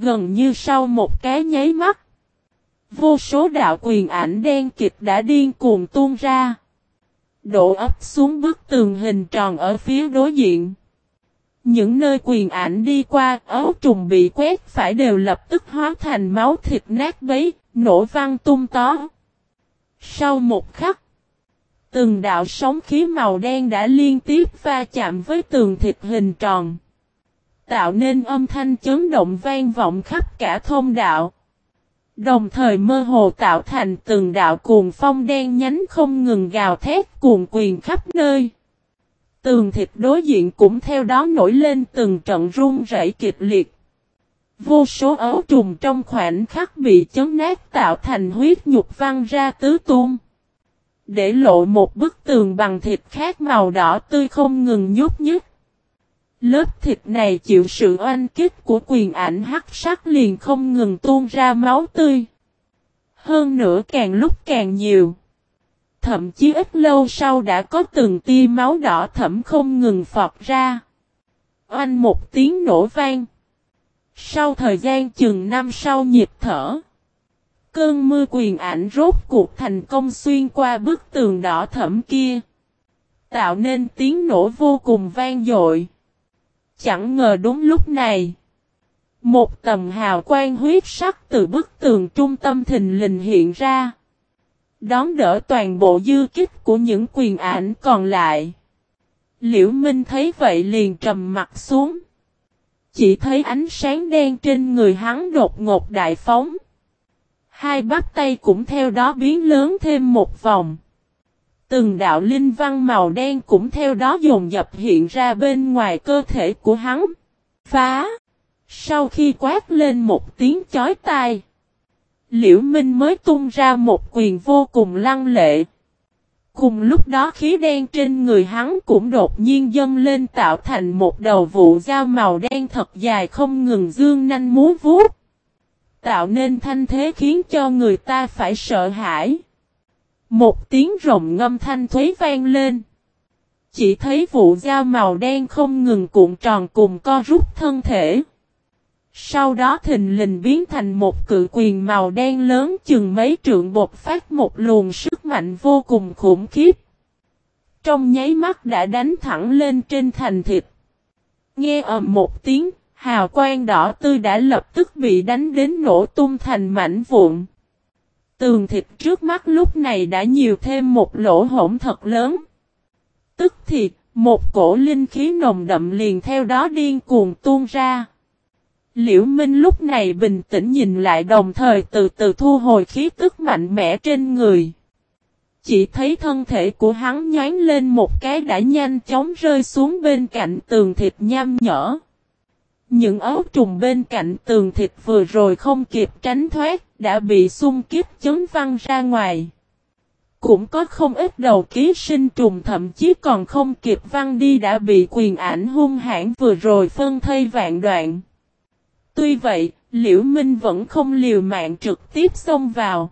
Gần như sau một cái nháy mắt, vô số đạo quyền ảnh đen kịt đã điên cuồng tuôn ra, đổ ập xuống bức tường hình tròn ở phía đối diện. Những nơi quyền ảnh đi qua, ấu trùng bị quét phải đều lập tức hóa thành máu thịt nát bấy, nổ văng tung tó. Sau một khắc, từng đạo sóng khí màu đen đã liên tiếp va chạm với tường thịt hình tròn, tạo nên âm thanh chấn động vang vọng khắp cả thông đạo. Đồng thời mơ hồ tạo thành từng đạo cuồng phong đen nhánh không ngừng gào thét cuồng quyền khắp nơi. Tường thịt đối diện cũng theo đó nổi lên từng trận rung rẩy kịch liệt. Vô số ấu trùng trong khoảnh khắc bị chấn nát tạo thành huyết nhục văng ra tứ tung, để lộ một bức tường bằng thịt khác màu đỏ tươi không ngừng nhúc nhích. Lớp thịt này chịu sự oanh kích của quyền ảnh hắc sắc liền không ngừng tuôn ra máu tươi. Hơn nữa càng lúc càng nhiều. Thậm chí ít lâu sau đã có từng tia máu đỏ thẫm không ngừng phọt ra. Oanh một tiếng nổ vang. Sau thời gian chừng năm sau nhịp thở, cơn mưa quyền ảnh rốt cuộc thành công xuyên qua bức tường đỏ thẫm kia, tạo nên tiếng nổ vô cùng vang dội. Chẳng ngờ đúng lúc này, một tầm hào quang huyết sắc từ bức tường trung tâm thình lình hiện ra, đón đỡ toàn bộ dư kích của những quyền ảnh còn lại. Liễu Minh thấy vậy liền trầm mặt xuống. Chỉ thấy ánh sáng đen trên người hắn đột ngột đại phóng. Hai bắp tay cũng theo đó biến lớn thêm một vòng. Từng đạo linh văn màu đen cũng theo đó dồn dập hiện ra bên ngoài cơ thể của hắn. Phá! Sau khi quát lên một tiếng chói tai, Liễu Minh mới tung ra một quyền vô cùng lăng lệ. Cùng lúc đó khí đen trên người hắn cũng đột nhiên dâng lên tạo thành một đầu vụ dao màu đen thật dài không ngừng dương nanh múa vuốt, tạo nên thanh thế khiến cho người ta phải sợ hãi. Một tiếng rồng ngâm thanh thúy vang lên. Chỉ thấy vụ dao màu đen không ngừng cuộn tròn cùng co rút thân thể. Sau đó thình lình biến thành một cự quyền màu đen lớn chừng mấy trượng bộc phát một luồng sức mạnh vô cùng khủng khiếp. Trong nháy mắt đã đánh thẳng lên trên thành thịt. Nghe ầm một tiếng, hào quang đỏ tươi đã lập tức bị đánh đến nổ tung thành mảnh vụn. Tường thịt trước mắt lúc này đã nhiều thêm một lỗ hổng thật lớn. Tức thì, một cổ linh khí nồng đậm liền theo đó điên cuồng tuôn ra. Liễu Minh lúc này bình tĩnh nhìn lại đồng thời từ từ thu hồi khí tức mạnh mẽ trên người. Chỉ thấy thân thể của hắn nhoáng lên một cái đã nhanh chóng rơi xuống bên cạnh tường thịt nham nhở. Những ấu trùng bên cạnh tường thịt vừa rồi không kịp tránh thoát, đã bị xung kích chấn văng ra ngoài. Cũng có không ít đầu ký sinh trùng thậm chí còn không kịp văng đi đã bị quyền ảnh hung hãn vừa rồi phân thây vạn đoạn. Tuy vậy, Liễu Minh vẫn không liều mạng trực tiếp xông vào.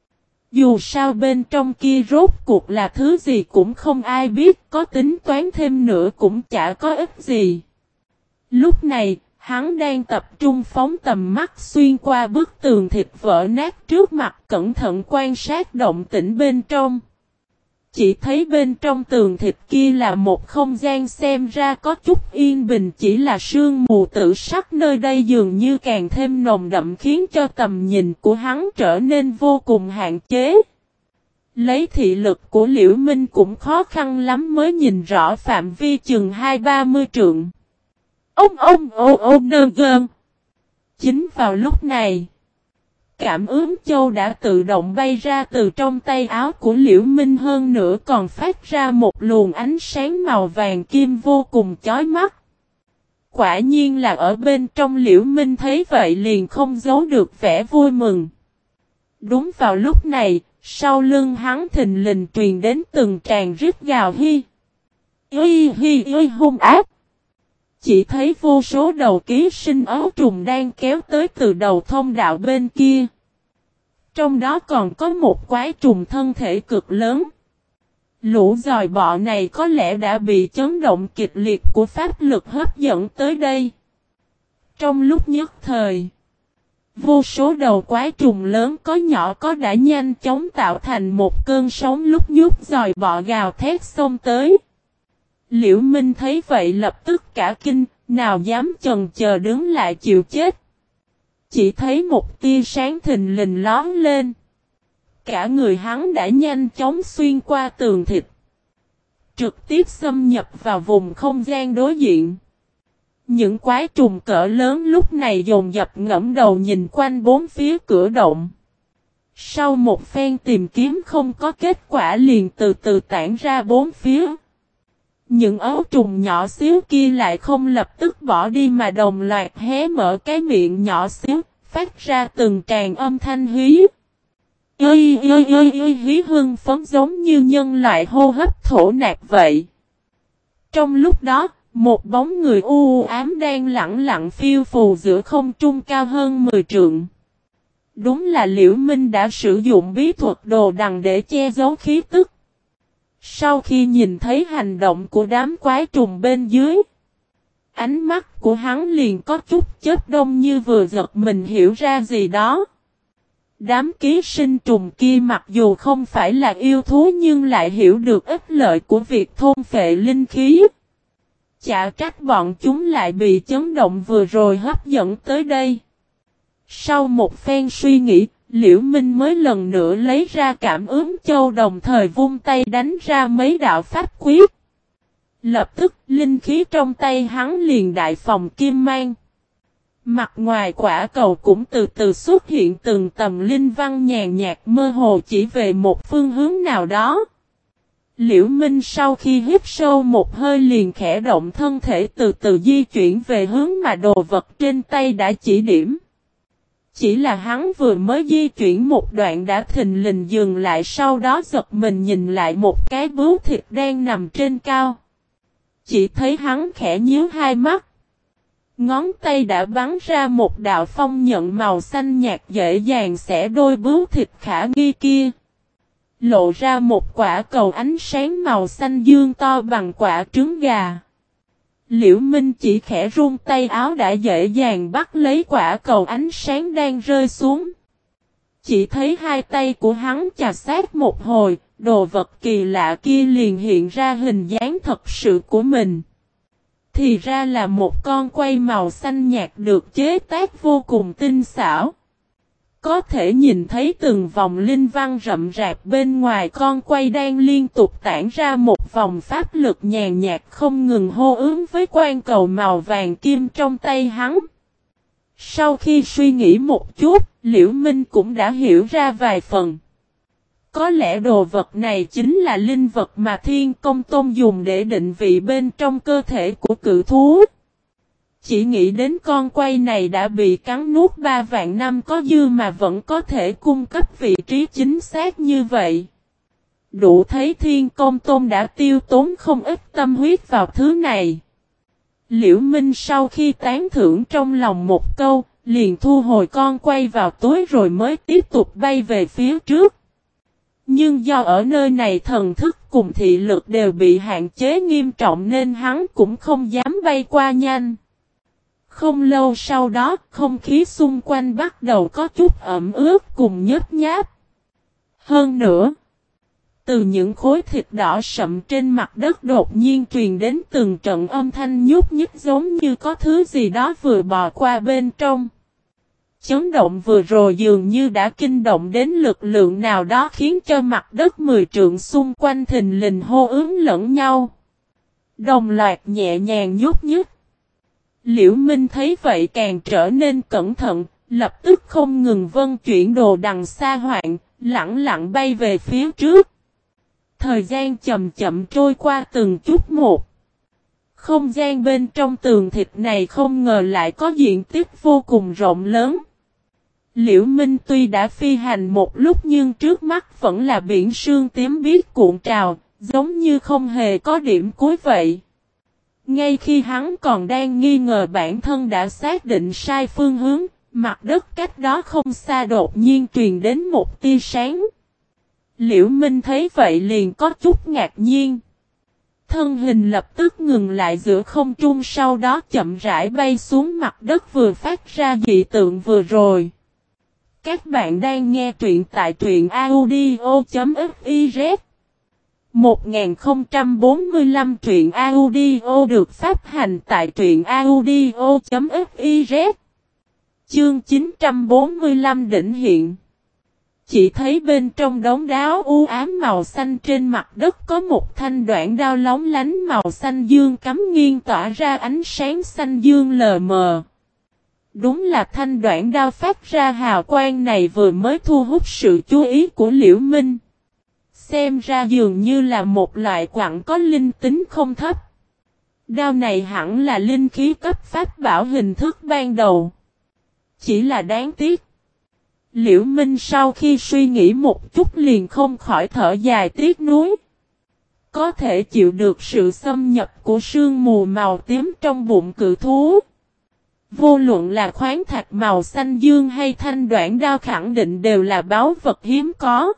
Dù sao bên trong kia rốt cuộc là thứ gì cũng không ai biết, có tính toán thêm nữa cũng chả có ích gì. Lúc này, hắn đang tập trung phóng tầm mắt xuyên qua bức tường thịt vỡ nát trước mặt cẩn thận quan sát động tĩnh bên trong. Chỉ thấy bên trong tường thịt kia là một không gian xem ra có chút yên bình, chỉ là sương mù tử sắc nơi đây dường như càng thêm nồng đậm khiến cho tầm nhìn của hắn trở nên vô cùng hạn chế. Lấy thị lực của Liễu Minh cũng khó khăn lắm mới nhìn rõ phạm vi chừng 20-30 trượng. Nơ gơn. Chính vào lúc này, cảm ứng châu đã tự động bay ra từ trong tay áo của Liễu Minh, hơn nữa còn phát ra một luồng ánh sáng màu vàng kim vô cùng chói mắt. Quả nhiên là ở bên trong. Liễu Minh thấy vậy liền không giấu được vẻ vui mừng. Đúng vào lúc này, sau lưng hắn thình lình truyền đến từng tràng rít gào hi hung ác. Chỉ thấy vô số đầu ký sinh ấu trùng đang kéo tới từ đầu thông đạo bên kia. Trong đó còn có một quái trùng thân thể cực lớn. Lũ giòi bọ này có lẽ đã bị chấn động kịch liệt của pháp lực hấp dẫn tới đây. Trong lúc nhất thời, Vô số đầu quái trùng lớn có nhỏ có đã nhanh chóng tạo thành một cơn sóng lúc nhúc dòi bọ gào thét xông tới. Liễu Minh thấy vậy lập tức cả kinh, nào dám chần chờ đứng lại chịu chết. Chỉ thấy một tia sáng thình lình lóe lên. Cả người hắn đã nhanh chóng xuyên qua tường thịt, trực tiếp xâm nhập vào vùng không gian đối diện. Những quái trùng cỡ lớn lúc này dồn dập ngẩng đầu nhìn quanh bốn phía cửa động. Sau một phen tìm kiếm không có kết quả liền từ từ tản ra bốn phía. Những ấu trùng nhỏ xíu kia lại không lập tức bỏ đi mà đồng loạt hé mở cái miệng nhỏ xíu, phát ra từng tràng âm thanh hí. Hí hưng phấn giống như nhân loại hô hấp thổ nạp vậy. Trong lúc đó, một bóng người u ám đang lẳng lặng phiêu phù giữa không trung cao hơn 10 trượng. Đúng là Liễu Minh đã sử dụng bí thuật đồ đằng để che giấu khí tức. Sau khi nhìn thấy hành động của đám quái trùng bên dưới, ánh mắt của hắn liền có chút chớp đông như vừa giật mình hiểu ra gì đó. Đám ký sinh trùng kia mặc dù không phải là yêu thú nhưng lại hiểu được ích lợi của việc thôn phệ linh khí. Chả trách bọn chúng lại bị chấn động vừa rồi hấp dẫn tới đây. Sau một phen suy nghĩ, Liễu Minh mới lần nữa lấy ra cảm ứng châu đồng thời vung tay đánh ra mấy đạo pháp quyết. Lập tức linh khí trong tay hắn liền đại phồng kim mang. Mặt ngoài quả cầu cũng từ từ xuất hiện từng tầm linh văn nhàn nhạt mơ hồ chỉ về một phương hướng nào đó. Liễu Minh sau khi hít sâu một hơi liền khẽ động thân thể từ từ di chuyển về hướng mà đồ vật trên tay đã chỉ điểm. Chỉ là hắn vừa mới di chuyển một đoạn đã thình lình dừng lại sau đó giật mình nhìn lại một cái bướu thịt đang nằm trên cao. Chỉ thấy hắn khẽ nhíu hai mắt. Ngón tay đã bắn ra một đạo phong nhận màu xanh nhạt dễ dàng xẻ đôi bướu thịt khả nghi kia. Lộ ra một quả cầu ánh sáng màu xanh dương to bằng quả trứng gà. Liễu Minh chỉ khẽ run tay áo đã dễ dàng bắt lấy quả cầu ánh sáng đang rơi xuống. Chỉ thấy hai tay của hắn chà sát một hồi, đồ vật kỳ lạ kia liền hiện ra hình dáng thật sự của mình. Thì ra là một con quay màu xanh nhạt được chế tác vô cùng tinh xảo. Có thể nhìn thấy từng vòng linh văn rậm rạp bên ngoài con quay đang liên tục tản ra một vòng pháp lực nhàn nhạt không ngừng hô ứng với quan cầu màu vàng kim trong tay hắn. Sau khi suy nghĩ một chút, Liễu Minh cũng đã hiểu ra vài phần. Có lẽ đồ vật này chính là linh vật mà Thiên Công Tôn dùng để định vị bên trong cơ thể của cự thú. Chỉ nghĩ đến con quay này đã bị cắn nuốt 3 vạn năm có dư mà vẫn có thể cung cấp vị trí chính xác như vậy. Đủ thấy Thiên Công Tôn đã tiêu tốn không ít tâm huyết vào thứ này. Liễu Minh sau khi tán thưởng trong lòng một câu, liền thu hồi con quay vào túi rồi mới tiếp tục bay về phía trước. Nhưng do ở nơi này thần thức cùng thị lực đều bị hạn chế nghiêm trọng nên hắn cũng không dám bay qua nhanh. Không lâu sau đó, không khí xung quanh bắt đầu có chút ẩm ướt cùng nhớp nháp. Hơn nữa, từ những khối thịt đỏ sậm trên mặt đất đột nhiên truyền đến từng trận âm thanh nhúc nhích giống như có thứ gì đó vừa bò qua bên trong. Chấn động vừa rồi dường như đã kinh động đến lực lượng nào đó khiến cho mặt đất 10 trượng xung quanh thình lình hô ứng lẫn nhau. Đồng loạt nhẹ nhàng nhúc nhích. Liễu Minh thấy vậy càng trở nên cẩn thận, lập tức không ngừng vân chuyển đồ đằng xa hoạn, lẳng lặng bay về phía trước. Thời gian chậm chậm trôi qua từng chút một. Không gian bên trong tường thịt này không ngờ lại có diện tích vô cùng rộng lớn. Liễu Minh tuy đã phi hành một lúc nhưng trước mắt vẫn là biển sương tím biếc cuộn trào, giống như không hề có điểm cuối vậy. Ngay khi hắn còn đang nghi ngờ bản thân đã xác định sai phương hướng, mặt đất cách đó không xa đột nhiên truyền đến một tia sáng. Liễu Minh thấy vậy liền có chút ngạc nhiên. Thân hình lập tức ngừng lại giữa không trung sau đó chậm rãi bay xuống mặt đất vừa phát ra dị tượng vừa rồi. Các bạn đang nghe truyện tại truyện audio.fiz 1045 truyện audio được phát hành tại truyện audio.fiz Chương 945 đỉnh hiện. Chỉ thấy bên trong đống đá u ám màu xanh trên mặt đất có một thanh đoạn đao lóng lánh màu xanh dương cắm nghiêng tỏa ra ánh sáng xanh dương lờ mờ. Đúng là thanh đoạn đao phát ra hào quang này vừa mới thu hút sự chú ý của Liễu Minh. Xem ra dường như là một loại quặng có linh tính không thấp. Đao này hẳn là linh khí cấp pháp bảo hình thức ban đầu. Chỉ là đáng tiếc. Liễu Minh sau khi suy nghĩ một chút liền không khỏi thở dài tiếc nuối. Có thể chịu được sự xâm nhập của sương mù màu tím trong bụng cự thú. Vô luận là khoáng thạch màu xanh dương hay thanh đoạn đao khẳng định đều là báu vật hiếm có.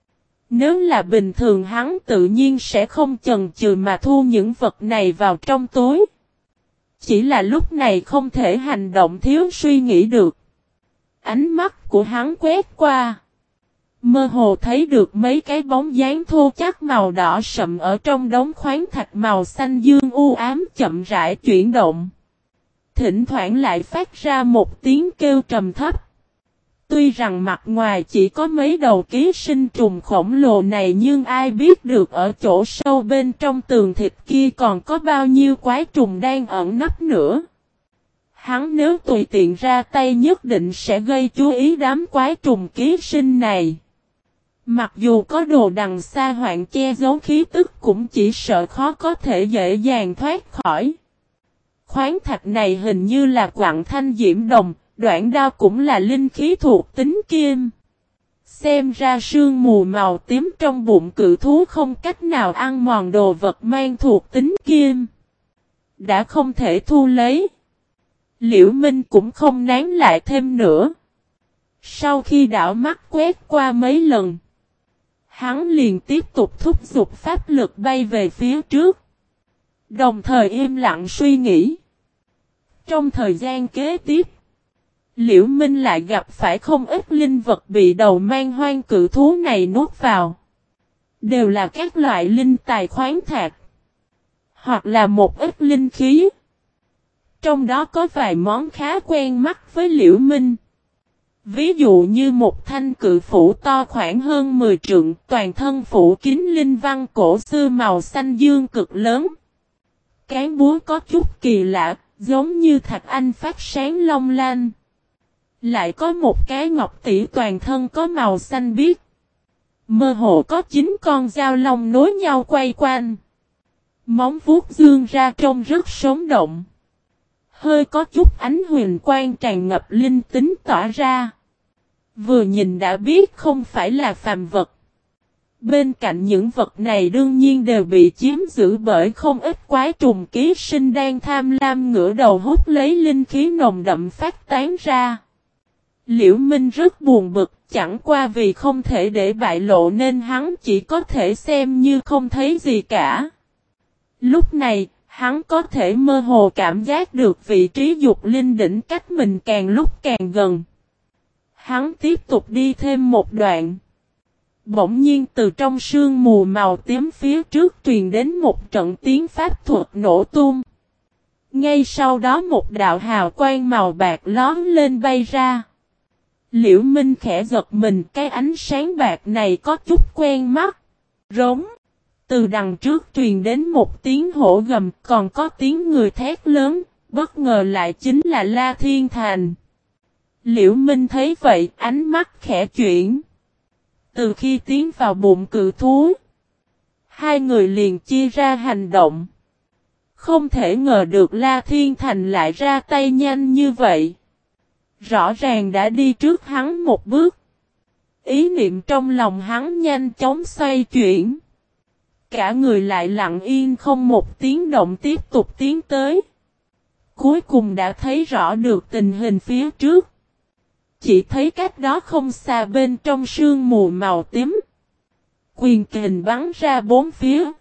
Nếu là bình thường hắn tự nhiên sẽ không chần chừ mà thu những vật này vào trong túi. Chỉ là lúc này không thể hành động thiếu suy nghĩ được. Ánh mắt của hắn quét qua. Mơ hồ thấy được mấy cái bóng dáng thô chắc màu đỏ sậm ở trong đống khoáng thạch màu xanh dương u ám chậm rãi chuyển động. Thỉnh thoảng lại phát ra một tiếng kêu trầm thấp. Tuy rằng mặt ngoài chỉ có mấy đầu ký sinh trùng khổng lồ này nhưng ai biết được ở chỗ sâu bên trong tường thịt kia còn có bao nhiêu quái trùng đang ẩn nấp nữa. Hắn nếu tùy tiện ra tay nhất định sẽ gây chú ý đám quái trùng ký sinh này. Mặc dù có đồ đằng xa hoạn che giấu khí tức cũng chỉ sợ khó có thể dễ dàng thoát khỏi. Khoáng thạch này hình như là quặng thanh diễm đồng, đoạn đao cũng là linh khí thuộc tính kim. Xem ra sương mù màu tím trong bụng cự thú không cách nào ăn mòn đồ vật mang thuộc tính kim. Đã không thể thu lấy. Liễu Minh cũng không nán lại thêm nữa. Sau khi đảo mắt quét qua mấy lần, hắn liền tiếp tục thúc giục pháp lực bay về phía trước. Đồng thời im lặng suy nghĩ. Trong thời gian kế tiếp, Liễu Minh lại gặp phải không ít linh vật bị đầu mang hoang cự thú này nuốt vào. Đều là các loại linh tài khoáng thạch, hoặc là một ít linh khí. Trong đó có vài món khá quen mắt với Liễu Minh. Ví dụ như một thanh cự phủ to khoảng hơn 10 trượng, toàn thân phủ kín linh văn cổ xưa màu xanh dương cực lớn. Cán búa có chút kỳ lạ, giống như thạch anh phát sáng long lanh. Lại có một cái ngọc tỷ toàn thân có màu xanh biếc. Mơ hồ có 9 con dao long nối nhau quay quanh. Móng vuốt dương ra trông rất sống động. Hơi có chút ánh huyền quang tràn ngập linh tính tỏa ra. Vừa nhìn đã biết không phải là phàm vật. Bên cạnh những vật này đương nhiên đều bị chiếm giữ bởi không ít quái trùng ký sinh đang tham lam ngửa đầu hút lấy linh khí nồng đậm phát tán ra. Liễu Minh rất buồn bực, chẳng qua vì không thể để bại lộ nên hắn chỉ có thể xem như không thấy gì cả. Lúc này, hắn có thể mơ hồ cảm giác được vị trí dục linh đỉnh cách mình càng lúc càng gần. Hắn tiếp tục đi thêm một đoạn. Bỗng nhiên từ trong sương mù màu tím phía trước truyền đến một trận tiếng pháp thuật nổ tung. Ngay sau đó một đạo hào quang màu bạc lóe lên bay ra. Liễu Minh khẽ giật mình, cái ánh sáng bạc này có chút quen mắt. Rống. Từ đằng trước truyền đến một tiếng hổ gầm, còn có tiếng người thét lớn, bất ngờ lại chính là La Thiên Thành. Liễu Minh thấy vậy, ánh mắt khẽ chuyển. Từ khi tiến vào bụng cự thú, hai người liền chia ra hành động. Không thể ngờ được La Thiên Thành lại ra tay nhanh như vậy. Rõ ràng đã đi trước hắn một bước. Ý niệm trong lòng hắn nhanh chóng xoay chuyển. Cả người lại lặng yên không một tiếng động tiếp tục tiến tới. Cuối cùng đã thấy rõ được tình hình phía trước. Chỉ thấy cách đó không xa bên trong sương mù màu tím. Quyền kình bắn ra bốn phía.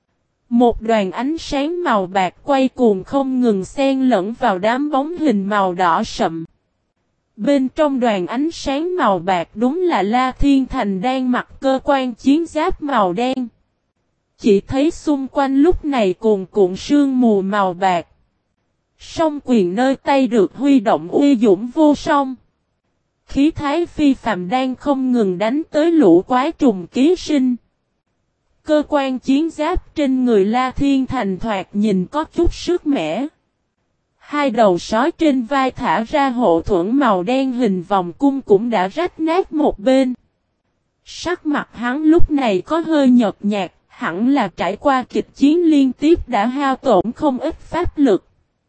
Một đoàn ánh sáng màu bạc quay cuồng không ngừng xen lẫn vào đám bóng hình màu đỏ sậm. Bên trong đoàn ánh sáng màu bạc đúng là La Thiên Thành đang mặc cơ quan chiến giáp màu đen. Chỉ thấy xung quanh lúc này cuồn cuộn sương mù màu bạc. Song quyền nơi tay được huy động uy dũng vô song. Khí thái phi phàm đang không ngừng đánh tới lũ quái trùng ký sinh. Cơ quan chiến giáp trên người La Thiên Thành thoạt nhìn có chút sức mẻ. Hai đầu sói trên vai thả ra hộ thuẫn màu đen hình vòng cung cũng đã rách nát một bên. Sắc mặt hắn lúc này có hơi nhợt nhạt, hẳn là trải qua kịch chiến liên tiếp đã hao tổn không ít pháp lực.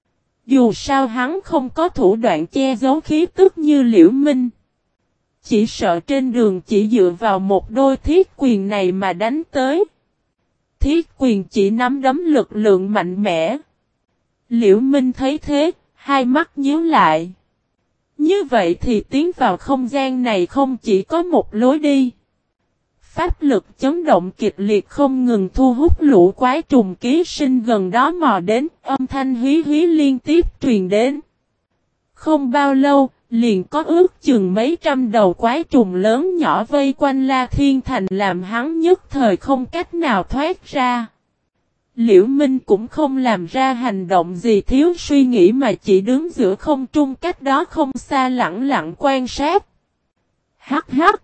Dù sao hắn không có thủ đoạn che giấu khí tức như Liễu Minh. Chỉ sợ trên đường chỉ dựa vào một đôi thiết quyền này mà đánh tới. Thiết quyền chỉ nắm đấm lực lượng mạnh mẽ. Liễu Minh thấy thế, hai mắt nhíu lại. Như vậy thì tiến vào không gian này không chỉ có một lối đi. Pháp lực chấn động kịch liệt không ngừng thu hút lũ quái trùng ký sinh gần đó mò đến, âm thanh hí hí liên tiếp truyền đến. Không bao lâu, liền có ước chừng mấy trăm đầu quái trùng lớn nhỏ vây quanh La Thiên Thành làm hắn nhất thời không cách nào thoát ra. Liễu Minh cũng không làm ra hành động gì thiếu suy nghĩ mà chỉ đứng giữa không trung cách đó không xa lặng lặng quan sát. Hắc hắc.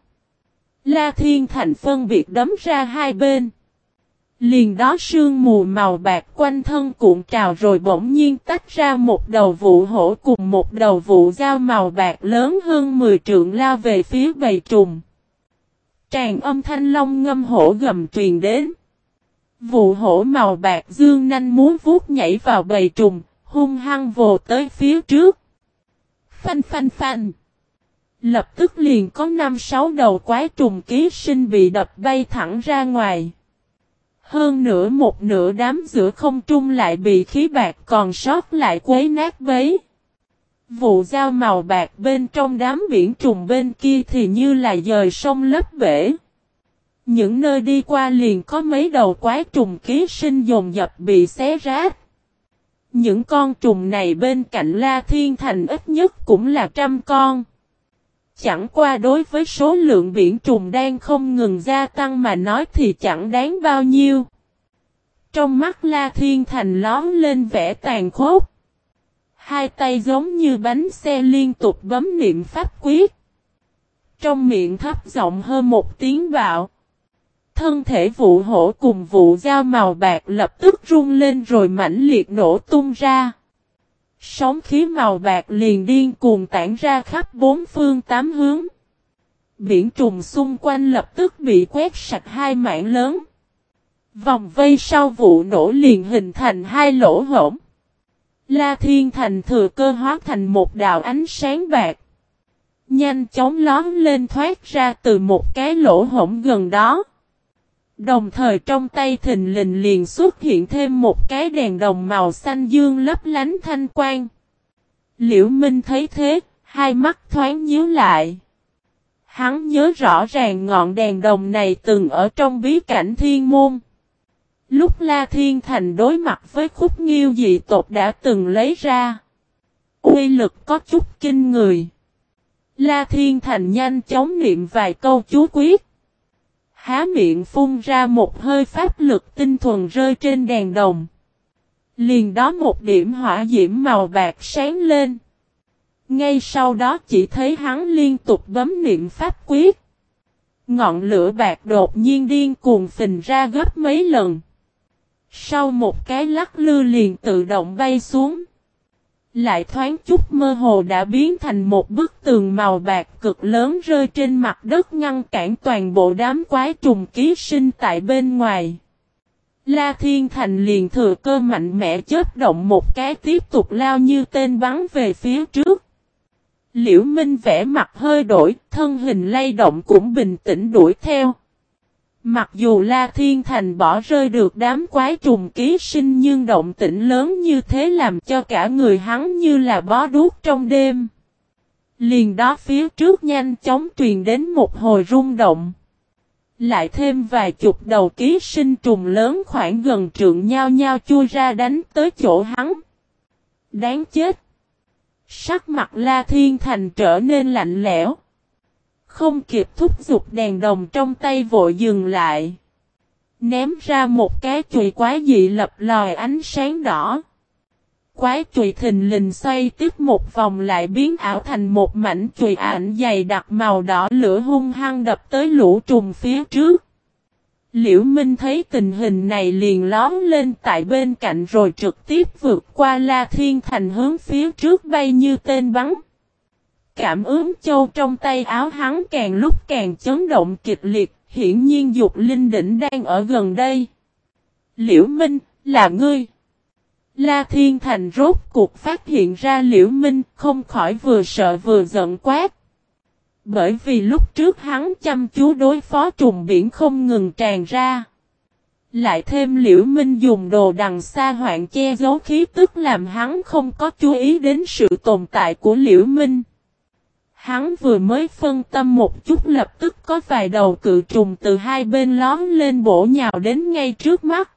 La Thiên Thành phân biệt đấm ra hai bên. Liền đó sương mù màu bạc quanh thân cuộn trào rồi bỗng nhiên tách ra một đầu vụ hổ cùng một đầu vụ dao màu bạc lớn hơn 10 trượng lao về phía bầy trùng. Tràn âm thanh long ngâm hổ gầm truyền đến. Vụ hổ màu bạc dương nanh muốn vuốt nhảy vào bầy trùng, hung hăng vồ tới phía trước. Phanh phanh phanh. Lập tức liền có 5-6 đầu quái trùng ký sinh bị đập bay thẳng ra ngoài. Hơn nữa một nửa đám giữa không trung lại bị khí bạc còn sót lại quấy nát bấy. Vụ dao màu bạc bên trong đám biển trùng bên kia thì như là dời sông lấp bể. Những nơi đi qua liền có mấy đầu quái trùng ký sinh dồn dập bị xé rách. Những con trùng này bên cạnh La Thiên Thành ít nhất cũng là 100 con. Chẳng qua đối với số lượng biển trùng đang không ngừng gia tăng mà nói thì chẳng đáng bao nhiêu. Trong mắt La Thiên Thành lóm lên vẻ tàn khốc. Hai tay giống như bánh xe liên tục bấm niệm pháp quyết. Trong miệng thấp giọng hơn một tiếng bạo. Thân thể vụ hổ cùng vụ dao màu bạc lập tức rung lên rồi mãnh liệt nổ tung ra. Sóng khí màu bạc liền điên cuồng tản ra khắp bốn phương tám hướng. Biển trùng xung quanh lập tức bị quét sạch hai mảng lớn. Vòng vây sau vụ nổ liền hình thành hai lỗ hổng. La Thiên Thành thừa cơ hóa thành một đạo ánh sáng bạc. Nhanh chóng lóm lên thoát ra từ một cái lỗ hổng gần đó. Đồng thời trong tay thình lình liền xuất hiện thêm một cái đèn đồng màu xanh dương lấp lánh thanh quang. Liễu Minh thấy thế, hai mắt thoáng nhíu lại. Hắn nhớ rõ ràng ngọn đèn đồng này từng ở trong bí cảnh thiên môn. Lúc La Thiên Thành đối mặt với khúc nghiêu dị tộc đã từng lấy ra. Uy lực có chút kinh người. La Thiên Thành nhanh chóng niệm vài câu chú quyết. Há miệng phun ra một hơi pháp lực tinh thuần rơi trên đèn đồng. Liền đó một điểm hỏa diễm màu bạc sáng lên. Ngay sau đó chỉ thấy hắn liên tục bấm niệm pháp quyết. Ngọn lửa bạc đột nhiên điên cuồng phình ra gấp mấy lần. Sau một cái lắc lư liền tự động bay xuống. Lại thoáng chút mơ hồ đã biến thành một bức tường màu bạc cực lớn rơi trên mặt đất ngăn cản toàn bộ đám quái trùng ký sinh tại bên ngoài. La Thiên Thành liền thừa cơ mạnh mẽ chớp động một cái tiếp tục lao như tên bắn về phía trước. Liễu Minh vẻ mặt hơi đổi, thân hình lay động cũng bình tĩnh đuổi theo. Mặc dù La Thiên Thành bỏ rơi được đám quái trùng ký sinh nhưng động tĩnh lớn như thế làm cho cả người hắn như là bó đuốc trong đêm. Liền đó phía trước nhanh chóng truyền đến một hồi rung động. Lại thêm vài chục đầu ký sinh trùng lớn khoảng gần trượng nhao nhao chui ra đánh tới chỗ hắn. Đáng chết! Sắc mặt La Thiên Thành trở nên lạnh lẽo. Không kịp thúc giục đèn đồng trong tay vội dừng lại. Ném ra một cái chùy quái dị lập lòi ánh sáng đỏ. Quái chùy thình lình xoay tiếp một vòng lại biến ảo thành một mảnh chùy ảnh dày đặc màu đỏ lửa hung hăng đập tới lũ trùng phía trước. Liễu Minh thấy tình hình này liền lóm lên tại bên cạnh rồi trực tiếp vượt qua La Thiên Thành hướng phía trước bay như tên bắn. Cảm ứng châu trong tay áo hắn càng lúc càng chấn động kịch liệt, hiển nhiên Dục Linh Đỉnh đang ở gần đây. Liễu Minh, là ngươi. La Thiên Thành rốt cuộc phát hiện ra Liễu Minh, không khỏi vừa sợ vừa giận quát. Bởi vì lúc trước hắn chăm chú đối phó trùng biển không ngừng tràn ra. Lại thêm Liễu Minh dùng đồ đằng xa hoạn che giấu khí tức làm hắn không có chú ý đến sự tồn tại của Liễu Minh. Hắn vừa mới phân tâm một chút lập tức có vài đầu cự trùng từ hai bên lóm lên bổ nhào đến ngay trước mắt.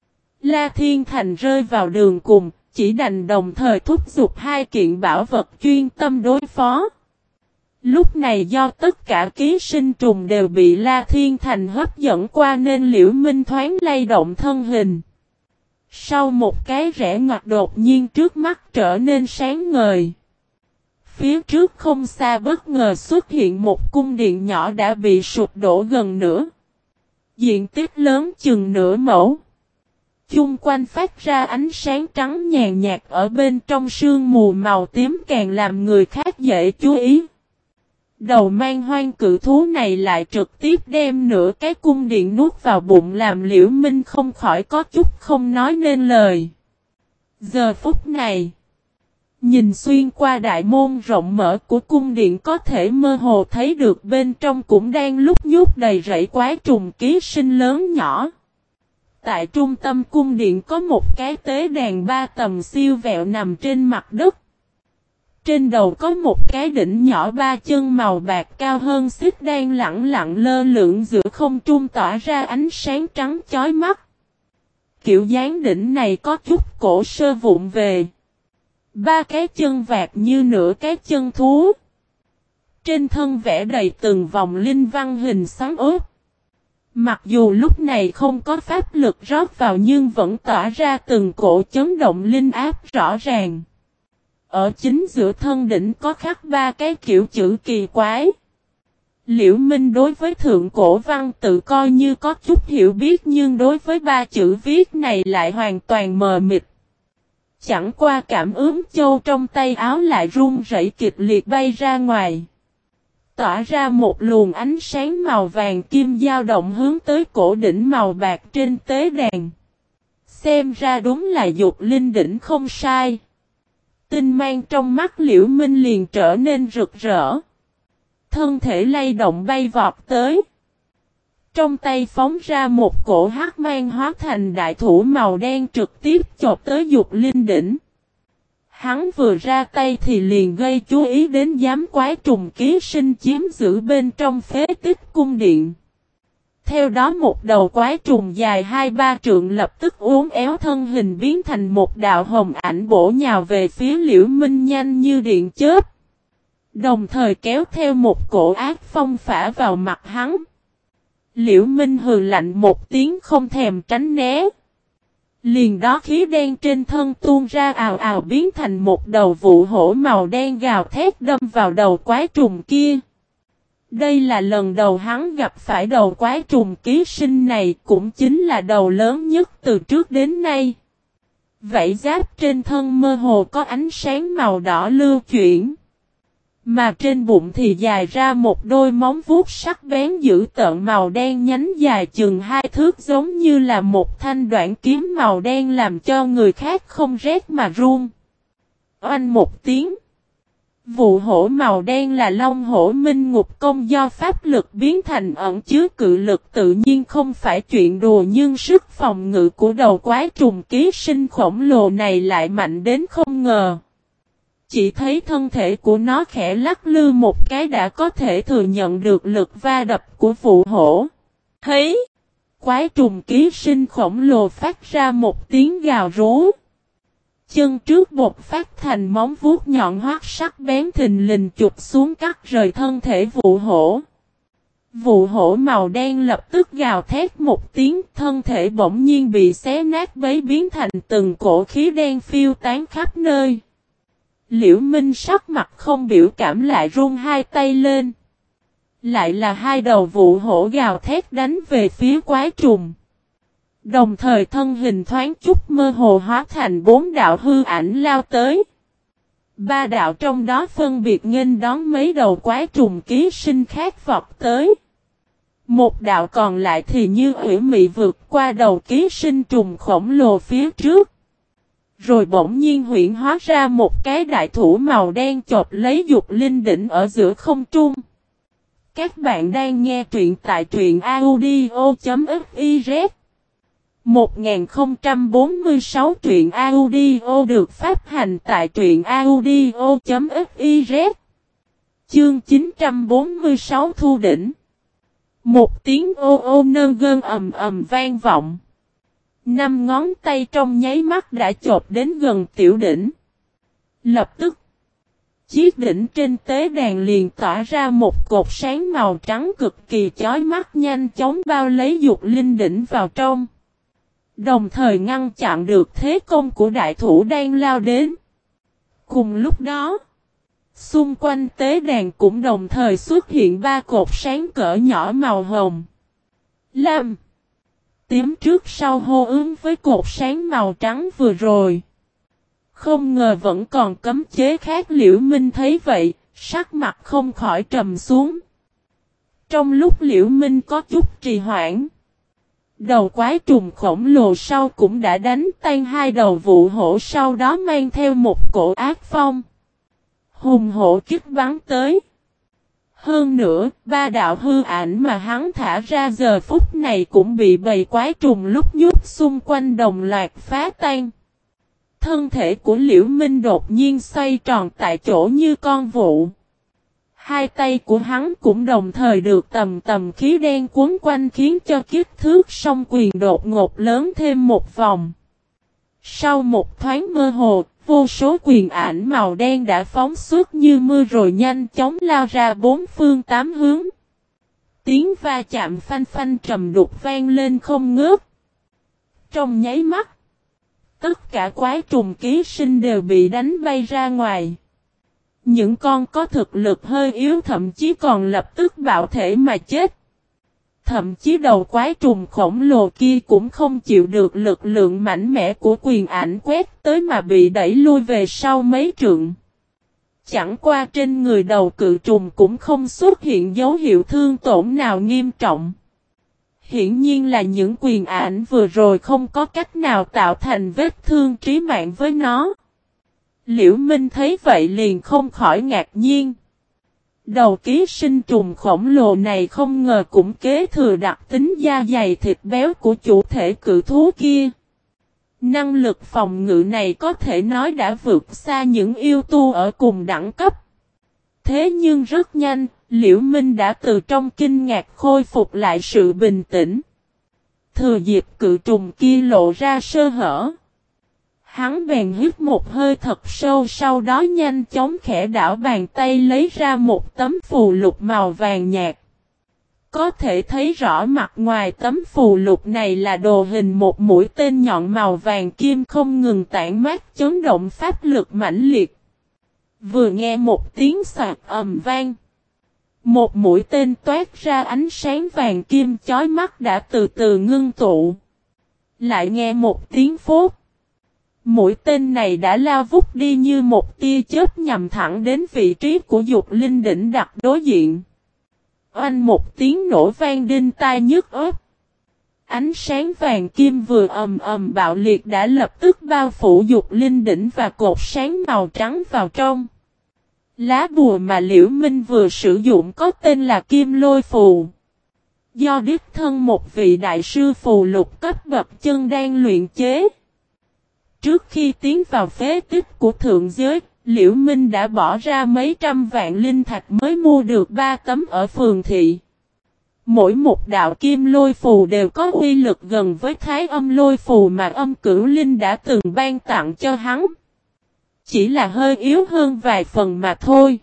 La Thiên Thành rơi vào đường cùng, chỉ đành đồng thời thúc giục hai kiện bảo vật chuyên tâm đối phó. Lúc này do tất cả ký sinh trùng đều bị La Thiên Thành hấp dẫn qua nên Liễu Minh thoáng lay động thân hình. Sau một cái rẽ ngoặt đột nhiên trước mắt trở nên sáng ngời. Phía trước không xa bất ngờ xuất hiện một cung điện nhỏ đã bị sụp đổ gần nửa. Diện tích lớn chừng nửa mẫu. Chung quanh phát ra ánh sáng trắng nhàn nhạt ở bên trong sương mù màu tím càng làm người khác dễ chú ý. Đầu mang hoang cự thú này lại trực tiếp đem nửa cái cung điện nuốt vào bụng làm Liễu Minh không khỏi có chút không nói nên lời. Giờ phút này, nhìn xuyên qua đại môn rộng mở của cung điện có thể mơ hồ thấy được bên trong cũng đang lúc nhúc đầy rẫy quái trùng ký sinh lớn nhỏ. Tại trung tâm cung điện có một cái tế đàn ba tầng siêu vẹo nằm trên mặt đất. Trên đầu có một cái đỉnh nhỏ ba chân màu bạc cao hơn xích đang lẳng lặng lơ lửng giữa không trung tỏa ra ánh sáng trắng chói mắt. Kiểu dáng đỉnh này có chút cổ sơ vụn về. Ba cái chân vạc như nửa cái chân thú. Trên thân vẽ đầy từng vòng linh văn hình xoắn ốp. Mặc dù lúc này không có pháp lực rót vào nhưng vẫn tỏa ra từng cổ chấn động linh áp rõ ràng. Ở chính giữa thân đỉnh có khắc ba cái kiểu chữ kỳ quái. Liễu Minh đối với thượng cổ văn tự coi như có chút hiểu biết nhưng đối với ba chữ viết này lại hoàn toàn mờ mịt. Chẳng qua cảm ứng châu trong tay áo lại run rẩy kịch liệt bay ra ngoài. Tỏa ra một luồng ánh sáng màu vàng kim dao động hướng tới cổ đỉnh màu bạc trên tế đàn. Xem ra đúng là Dục Linh đỉnh không sai. Tinh mang trong mắt Liễu Minh liền trở nên rực rỡ. Thân thể lay động bay vọt tới. Trong tay phóng ra một cổ hắc mang hóa thành đại thủ màu đen trực tiếp chộp tới Dục Linh đỉnh. Hắn vừa ra tay thì liền gây chú ý đến giám quái trùng ký sinh chiếm giữ bên trong phế tích cung điện. Theo đó một đầu quái trùng dài 2-3 trượng lập tức uốn éo thân hình biến thành một đạo hồng ảnh bổ nhào về phía Liễu Minh nhanh như điện chớp. Đồng thời kéo theo một cổ ác phong phả vào mặt hắn. Liễu Minh hừ lạnh một tiếng không thèm tránh né. Liền đó khí đen trên thân tuôn ra ào ào biến thành một đầu vụ hổ màu đen gào thét đâm vào đầu quái trùng kia. Đây là lần đầu hắn gặp phải đầu quái trùng ký sinh này cũng chính là đầu lớn nhất từ trước đến nay. Vảy giáp trên thân mơ hồ có ánh sáng màu đỏ lưu chuyển. Mà trên bụng thì dài ra một đôi móng vuốt sắc bén dữ tợn màu đen nhánh dài chừng 2 thước giống như là một thanh đoạn kiếm màu đen làm cho người khác không rét mà run. Oanh một tiếng. Vụ hổ màu đen là Long Hổ Minh Ngục Công do pháp lực biến thành ẩn chứa cự lực tự nhiên không phải chuyện đùa nhưng sức phòng ngự của đầu quái trùng ký sinh khổng lồ này lại mạnh đến không ngờ. Chỉ thấy thân thể của nó khẽ lắc lư một cái đã có thể thừa nhận được lực va đập của vụ hổ. Thấy, quái trùng ký sinh khổng lồ phát ra một tiếng gào rú. Chân trước bột phát thành móng vuốt nhọn hoắt sắc bén thình lình chụp xuống cắt rời thân thể vụ hổ. Vụ hổ màu đen lập tức gào thét một tiếng, thân thể bỗng nhiên bị xé nát bấy biến thành từng cổ khí đen phiêu tán khắp nơi. Liễu Minh sắc mặt không biểu cảm lại run hai tay lên. Lại là hai đầu vụ hổ gào thét đánh về phía quái trùng. Đồng thời thân hình thoáng chút mơ hồ hóa thành 4 đạo hư ảnh lao tới. 3 đạo trong đó phân biệt nghênh đón mấy đầu quái trùng ký sinh khác vọt tới. Một đạo còn lại thì như ủy mị vượt qua đầu ký sinh trùng khổng lồ phía trước. Rồi bỗng nhiên huyễn hóa ra một cái đại thủ màu đen chộp lấy Dục Linh đỉnh ở giữa không trung. Các bạn đang nghe truyện tại truyện audio.fiz 1046 truyện audio được phát hành tại truyện audio.fiz. Chương 946 Thu đỉnh. Một tiếng ô ô nơ gơn ầm ầm vang vọng. 5 ngón tay trong nháy mắt đã chộp đến gần tiểu đỉnh. Lập tức, chiếc đỉnh trên tế đàn liền tỏa ra một cột sáng màu trắng cực kỳ chói mắt, nhanh chóng bao lấy Dục Linh đỉnh vào trong. Đồng thời ngăn chặn được thế công của đại thủ đang lao đến. Cùng lúc đó, xung quanh tế đàn cũng đồng thời xuất hiện 3 cột sáng cỡ nhỏ màu hồng, lam, tím trước sau hô ứng với cột sáng màu trắng vừa rồi. Không ngờ vẫn còn cấm chế khác. Liễu Minh thấy vậy, sắc mặt không khỏi trầm xuống. Trong lúc Liễu Minh có chút trì hoãn, đầu quái trùng khổng lồ sau cũng đã đánh tan 2 đầu vụ hổ, sau đó mang theo một cổ ác phong hùng hổ kích bắn tới. Hơn nữa, 3 đạo hư ảnh mà hắn thả ra giờ phút này cũng bị bầy quái trùng lúc nhúc xung quanh đồng loạt phá tan. Thân thể của Liễu Minh đột nhiên xoay tròn tại chỗ như con vụ. Hai tay của hắn cũng đồng thời được tầm khí đen cuốn quanh, khiến cho kích thước song quyền đột ngột lớn thêm một vòng. Sau một thoáng mơ hồ, vô số quyền ảnh màu đen đã phóng xuất như mưa rồi nhanh chóng lao ra 4 phương 8 hướng. Tiếng va chạm phanh phanh trầm đục vang lên không ngớt. Trong nháy mắt, tất cả quái trùng ký sinh đều bị đánh bay ra ngoài. Những con có thực lực hơi yếu thậm chí còn lập tức bạo thể mà chết. Thậm chí đầu quái trùng khổng lồ kia cũng không chịu được lực lượng mạnh mẽ của quyền ảnh quét tới mà bị đẩy lui về sau mấy trượng. Chẳng qua trên người đầu cự trùng cũng không xuất hiện dấu hiệu thương tổn nào nghiêm trọng. Hiển nhiên là những quyền ảnh vừa rồi không có cách nào tạo thành vết thương trí mạng với nó. Liễu Minh thấy vậy liền không khỏi ngạc nhiên. Đầu ký sinh trùng khổng lồ này không ngờ cũng kế thừa đặc tính da dày thịt béo của chủ thể cự thú kia. Năng lực phòng ngự này có thể nói đã vượt xa những yêu tu ở cùng đẳng cấp. Thế nhưng rất nhanh, Liễu Minh đã từ trong kinh ngạc khôi phục lại sự bình tĩnh. Thừa dịp cự trùng kia lộ ra sơ hở, hắn bèn hít một hơi thật sâu, sau đó nhanh chóng khẽ đảo bàn tay lấy ra một tấm phù lục màu vàng nhạt. Có thể thấy rõ mặt ngoài tấm phù lục này là đồ hình một mũi tên nhọn màu vàng kim không ngừng tản mát chấn động pháp lực mãnh liệt. Vừa nghe một tiếng xoạt ầm vang, một mũi tên toát ra ánh sáng vàng kim chói mắt đã từ từ ngưng tụ. Lại nghe một tiếng phốt. Mũi tên này đã lao vút đi như một tia chớp nhằm thẳng đến vị trí của Dục Linh đỉnh đặt đối diện. Oanh một tiếng nổ vang đinh tai nhức óc. Ánh sáng vàng kim vừa ầm ầm bạo liệt đã lập tức bao phủ Dục Linh đỉnh và cột sáng màu trắng vào trong. Lá bùa mà Liễu Minh vừa sử dụng có tên là Kim Lôi Phù. Do đích thân một vị đại sư phù lục cấp bậc chân đan luyện chế. Trước khi tiến vào phế tích của thượng giới, Liễu Minh đã bỏ ra mấy trăm vạn linh thạch mới mua được 3 tấm ở phường thị. Mỗi một đạo kim lôi phù đều có uy lực gần với thái âm lôi phù mà âm cửu linh đã từng ban tặng cho hắn. Chỉ là hơi yếu hơn vài phần mà thôi.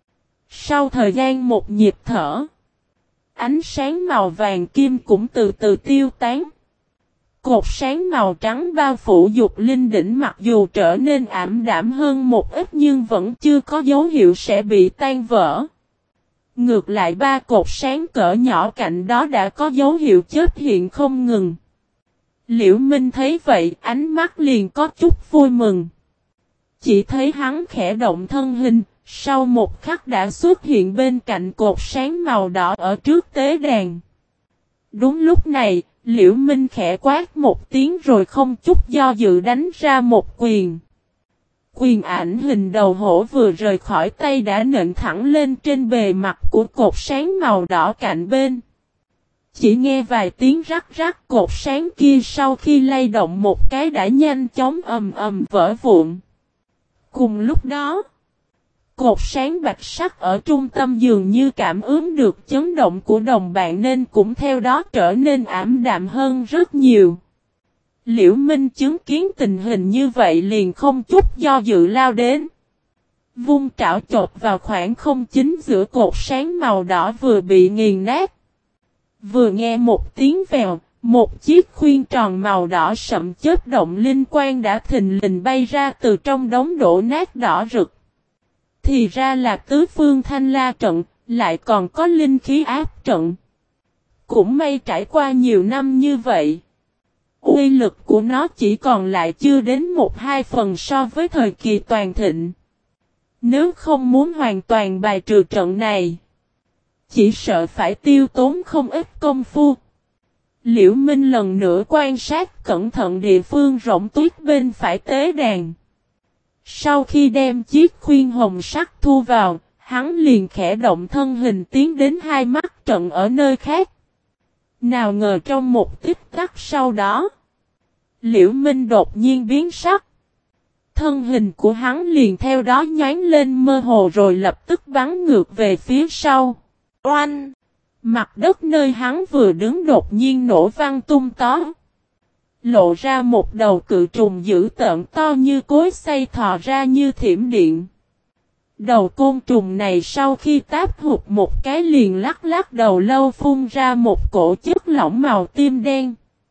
Sau thời gian một nhịp thở, ánh sáng màu vàng kim cũng từ từ tiêu tán. Cột sáng màu trắng bao phủ dục linh đỉnh mặc dù trở nên ảm đạm hơn một ít nhưng vẫn chưa có dấu hiệu sẽ bị tan vỡ. Ngược lại ba cột sáng cỡ nhỏ cạnh đó đã có dấu hiệu chớp hiện không ngừng. Liễu Minh thấy vậy, ánh mắt liền có chút vui mừng. Chỉ thấy hắn khẽ động thân hình, sau một khắc đã xuất hiện bên cạnh cột sáng màu đỏ ở trước tế đàn. Đúng lúc này, Liễu Minh khẽ quát một tiếng rồi không chút do dự đánh ra một quyền. Quyền ảnh hình đầu hổ vừa rời khỏi tay đã nện thẳng lên trên bề mặt của cột sáng màu đỏ cạnh bên. Chỉ nghe vài tiếng rắc rắc, cột sáng kia sau khi lay động một cái đã nhanh chóng ầm ầm vỡ vụn. Cùng lúc đó, cột sáng bạch sắc ở trung tâm dường như cảm ứng được chấn động của đồng bạn nên cũng theo đó trở nên ảm đạm hơn rất nhiều. Liễu Minh chứng kiến tình hình như vậy liền không chút do dự lao đến. Vung trảo chộp vào khoảng không chính giữa cột sáng màu đỏ vừa bị nghiền nát. Vừa nghe một tiếng vèo, một chiếc khuyên tròn màu đỏ sậm chớp động linh quang đã thình lình bay ra từ trong đống đổ nát đỏ rực. Thì ra là tứ phương thanh la trận, lại còn có linh khí áp trận. Cũng may trải qua nhiều năm như vậy, uy lực của nó chỉ còn lại chưa đến 1-2 phần so với thời kỳ toàn thịnh. Nếu không muốn hoàn toàn bài trừ trận này, chỉ sợ phải tiêu tốn không ít công phu. Liễu Minh lần nữa quan sát cẩn thận địa phương rỗng tuyết bên phải tế đàn. Sau khi đem chiếc khuyên hồng sắc thu vào, hắn liền khẽ động thân hình tiến đến hai mắt trận ở nơi khác. Nào ngờ trong một tích tắc sau đó, Liễu Minh đột nhiên biến sắc. Thân hình của hắn liền theo đó nhoáng lên mơ hồ rồi lập tức bắn ngược về phía sau. Oanh! Mặt đất nơi hắn vừa đứng đột nhiên nổ vang tung tó. Lộ ra một đầu cự trùng dữ tợn to như cối xay thò ra như thiểm điện. Đầu côn trùng này sau khi táp hụt một cái liền lắc lắc đầu lâu phun ra một cổ chất lỏng màu tím đen.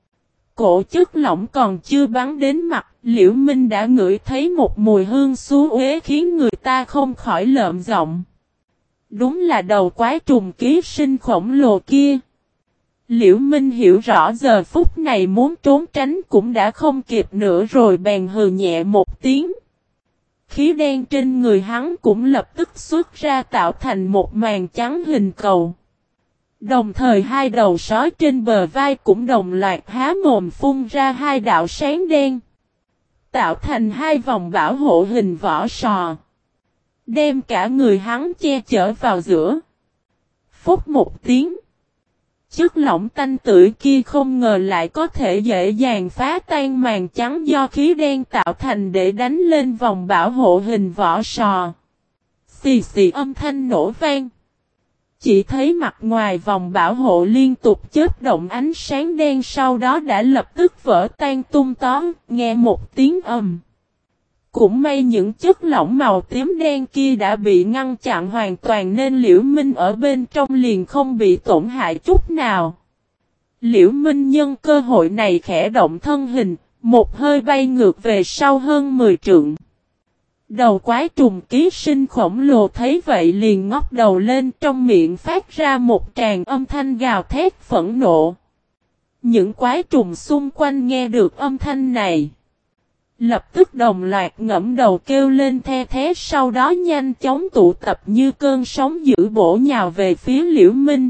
Cổ chất lỏng còn chưa bắn đến mặt, Liễu Minh đã ngửi thấy một mùi hương xú uế khiến người ta không khỏi lợm giọng. Đúng là đầu quái trùng ký sinh khổng lồ kia. Liễu Minh hiểu rõ giờ phút này muốn trốn tránh cũng đã không kịp nữa rồi bèn hừ nhẹ một tiếng. Khí đen trên người hắn cũng lập tức xuất ra tạo thành một màn trắng hình cầu. Đồng thời hai đầu sói trên bờ vai cũng đồng loạt há mồm phun ra hai đạo sáng đen. Tạo thành hai vòng bảo hộ hình vỏ sò. Đem cả người hắn che chở vào giữa. Phút một tiếng. Chất lỏng tanh tưởi kia không ngờ lại có thể dễ dàng phá tan màn trắng do khí đen tạo thành để đánh lên vòng bảo hộ hình vỏ sò. Xì xì âm thanh nổ vang. Chỉ thấy mặt ngoài vòng bảo hộ liên tục chớp động ánh sáng đen sau đó đã lập tức vỡ tan tung tóm, nghe một tiếng ầm. Cũng may những chất lỏng màu tím đen kia đã bị ngăn chặn hoàn toàn nên Liễu Minh ở bên trong liền không bị tổn hại chút nào. Liễu Minh nhân cơ hội này khẽ động thân hình, một hơi bay ngược về sau hơn 10 trượng. Đầu quái trùng ký sinh khổng lồ thấy vậy liền ngóc đầu lên trong miệng phát ra một tràng âm thanh gào thét phẫn nộ. Những quái trùng xung quanh nghe được âm thanh này. Lập tức đồng loạt ngẫm đầu kêu lên the thé sau đó nhanh chóng tụ tập như cơn sóng dữ bổ nhào về phía Liễu Minh.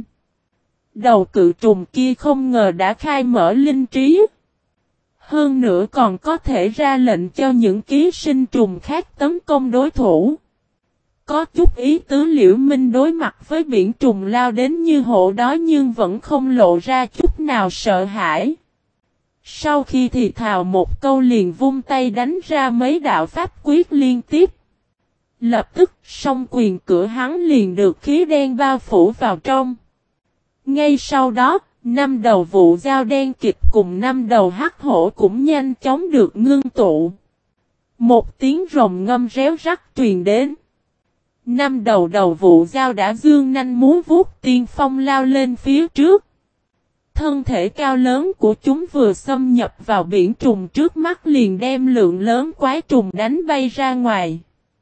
Đầu cự trùng kia không ngờ đã khai mở linh trí. Hơn nữa còn có thể ra lệnh cho những ký sinh trùng khác tấn công đối thủ. Có chút ý tứ Liễu Minh đối mặt với biển trùng lao đến như hổ đói nhưng vẫn không lộ ra chút nào sợ hãi. Sau khi thì thào một câu liền vung tay đánh ra mấy đạo pháp quyết liên tiếp. Lập tức song quyền cửa hắn liền được khí đen bao phủ vào trong. Ngay sau đó, 5 đầu vụ dao đen kịch cùng 5 đầu hắc hổ cũng nhanh chóng được ngưng tụ. Một tiếng rồng ngâm réo rắt truyền đến. 5 đầu vụ dao đã dương nanh múa vuốt tiên phong lao lên phía trước. Thân thể cao lớn của chúng vừa xâm nhập vào biển trùng trước mắt liền đem lượng lớn quái trùng đánh bay ra ngoài.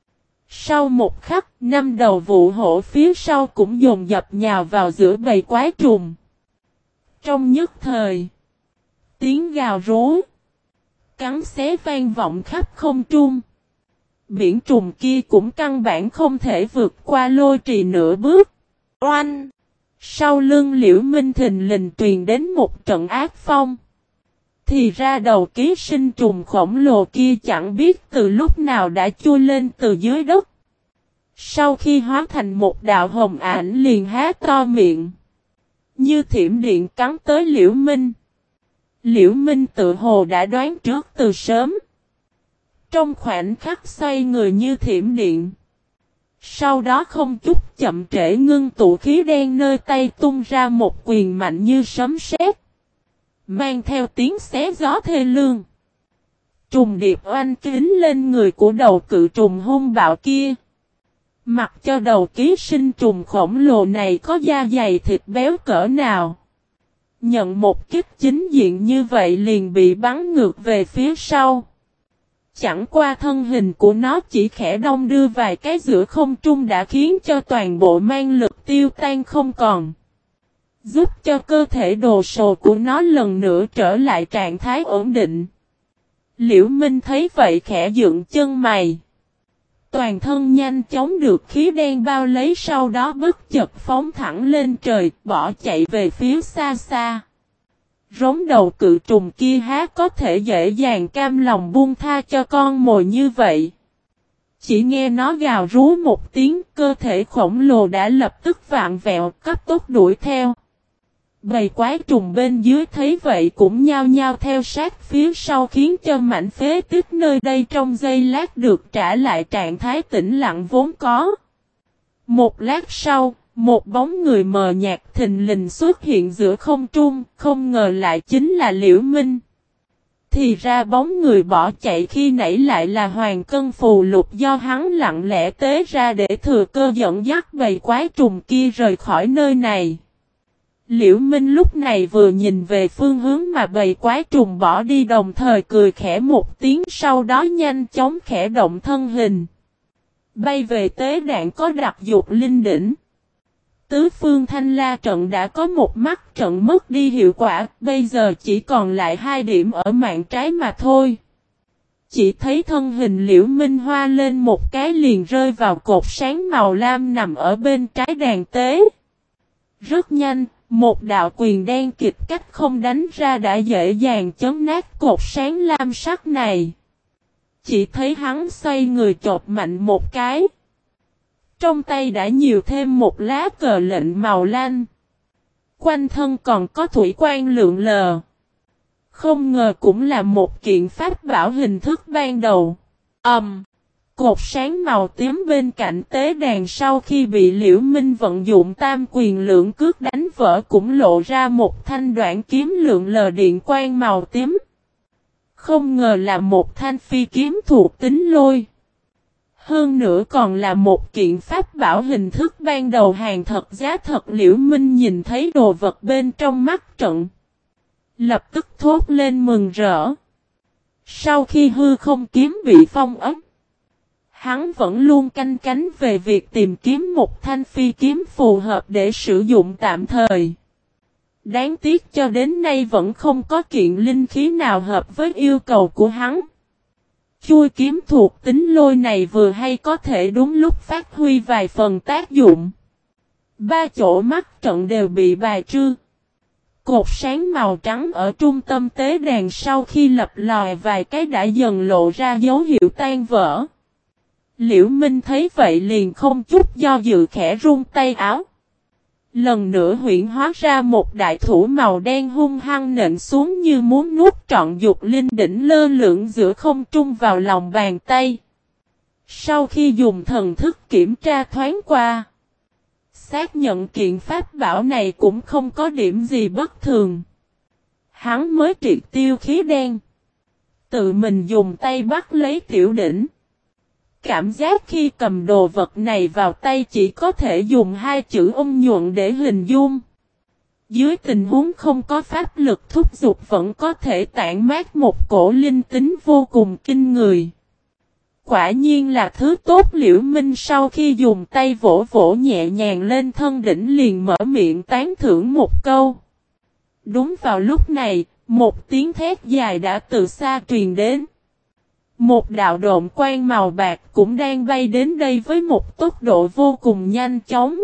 Sau một khắc, 5 đầu vụ hổ phía sau cũng dồn dập nhào vào giữa bầy quái trùng. Trong nhất thời, tiếng gào rú, cắn xé vang vọng khắp không trung. Biển trùng kia cũng căn bản không thể vượt qua lôi trì nửa bước. Oanh! Sau lưng Liễu Minh thình lình truyền đến một trận ác phong. Thì ra đầu ký sinh trùng khổng lồ kia chẳng biết từ lúc nào đã chui lên từ dưới đất. Sau khi hóa thành một đạo hồng ảnh liền há to miệng. Như thiểm điện cắn tới Liễu Minh. Liễu Minh tự hồ đã đoán trước từ sớm. Trong khoảnh khắc xoay người như thiểm điện. Sau đó không chút chậm trễ ngưng tụ khí đen nơi tay tung ra một quyền mạnh như sấm sét. Mang theo tiếng xé gió thê lương. Trùng điệp oanh kính lên người của đầu cự trùng hung bạo kia. Mặc cho đầu ký sinh trùng khổng lồ này có da dày thịt béo cỡ nào. Nhận một kích chính diện như vậy liền bị bắn ngược về phía sau. Chẳng qua thân hình của nó chỉ khẽ đông đưa vài cái giữa không trung đã khiến cho toàn bộ mang lực tiêu tan không còn. Giúp cho cơ thể đồ sộ của nó lần nữa trở lại trạng thái ổn định. Liễu Minh thấy vậy khẽ dựng chân mày. Toàn thân nhanh chóng được khí đen bao lấy sau đó bất chợt phóng thẳng lên trời, bỏ chạy về phía xa xa. Rống đầu cự trùng kia há có thể dễ dàng cam lòng buông tha cho con mồi như vậy. Chỉ nghe nó gào rú một tiếng, cơ thể khổng lồ đã lập tức vạn vẹo cấp tốc đuổi theo. Bầy quái trùng bên dưới thấy vậy cũng nhao nhao theo sát phía sau khiến cho mảnh phế tích nơi đây trong giây lát được trả lại trạng thái tĩnh lặng vốn có. Một lát sau, một bóng người mờ nhạt thình lình xuất hiện giữa không trung, không ngờ lại chính là Liễu Minh. Thì ra bóng người bỏ chạy khi nãy lại là Hoàng Cân Phù Lục do hắn lặng lẽ tế ra để thừa cơ dẫn dắt bầy quái trùng kia rời khỏi nơi này. Liễu Minh lúc này vừa nhìn về phương hướng mà bầy quái trùng bỏ đi đồng thời cười khẽ một tiếng sau đó nhanh chóng khẽ động thân hình. Bay về tế đàn có đặc dục linh đỉnh. Tứ phương thanh la trận đã có một mắt trận mất đi hiệu quả, bây giờ chỉ còn lại 2 điểm ở mạn trái mà thôi. Chỉ thấy thân hình Liễu Minh hoa lên một cái liền rơi vào cột sáng màu lam nằm ở bên trái đàn tế. Rất nhanh, một đạo quyền đen kịch cách không đánh ra đã dễ dàng chấn nát cột sáng lam sắc này. Chỉ thấy hắn xoay người chộp mạnh một cái. Trong tay đã nhiều thêm một lá cờ lệnh màu lanh. Quanh thân còn có thủy quan lượn lờ. Không ngờ cũng là một kiện pháp bảo hình thức ban đầu. Cột sáng màu tím bên cạnh tế đàn sau khi bị Liễu Minh vận dụng tam quyền lưỡng cước đánh vỡ cũng lộ ra một thanh đoạn kiếm lượn lờ điện quang màu tím. Không ngờ là một thanh phi kiếm thuộc tính lôi. Hơn nữa còn là một kiện pháp bảo hình thức ban đầu hàng thật giá thật. Liễu Minh nhìn thấy đồ vật bên trong mắt trận. Lập tức thốt lên mừng rỡ. Sau khi hư không kiếm bị phong ấn, hắn vẫn luôn canh cánh về việc tìm kiếm một thanh phi kiếm phù hợp để sử dụng tạm thời. Đáng tiếc cho đến nay vẫn không có kiện linh khí nào hợp với yêu cầu của hắn. Chui kiếm thuộc tính lôi này vừa hay có thể đúng lúc phát huy vài phần tác dụng. 3 chỗ mắt trận đều bị bài trừ. Cột sáng màu trắng ở trung tâm tế đàn sau khi lập lòi vài cái đã dần lộ ra dấu hiệu tan vỡ. Liễu Minh thấy vậy liền không chút do dự khẽ rung tay áo. Lần nữa huyễn hóa ra một đại thủ màu đen hung hăng nện xuống như muốn nuốt trọn dục linh đỉnh lơ lửng giữa không trung vào lòng bàn tay. Sau khi dùng thần thức kiểm tra thoáng qua, xác nhận kiện pháp bảo này cũng không có điểm gì bất thường. Hắn mới triệt tiêu khí đen. Tự mình dùng tay bắt lấy tiểu đỉnh. Cảm giác khi cầm đồ vật này vào tay chỉ có thể dùng hai chữ ôn nhuận để hình dung. Dưới tình huống không có pháp lực thúc giục vẫn có thể tản mát một cổ linh tính vô cùng kinh người. Quả nhiên là thứ tốt. Liễu Minh sau khi dùng tay vỗ vỗ nhẹ nhàng lên thân đỉnh liền mở miệng tán thưởng một câu. Đúng vào lúc này, một tiếng thét dài đã từ xa truyền đến. Một đạo độn quang màu bạc cũng đang bay đến đây với một tốc độ vô cùng nhanh chóng.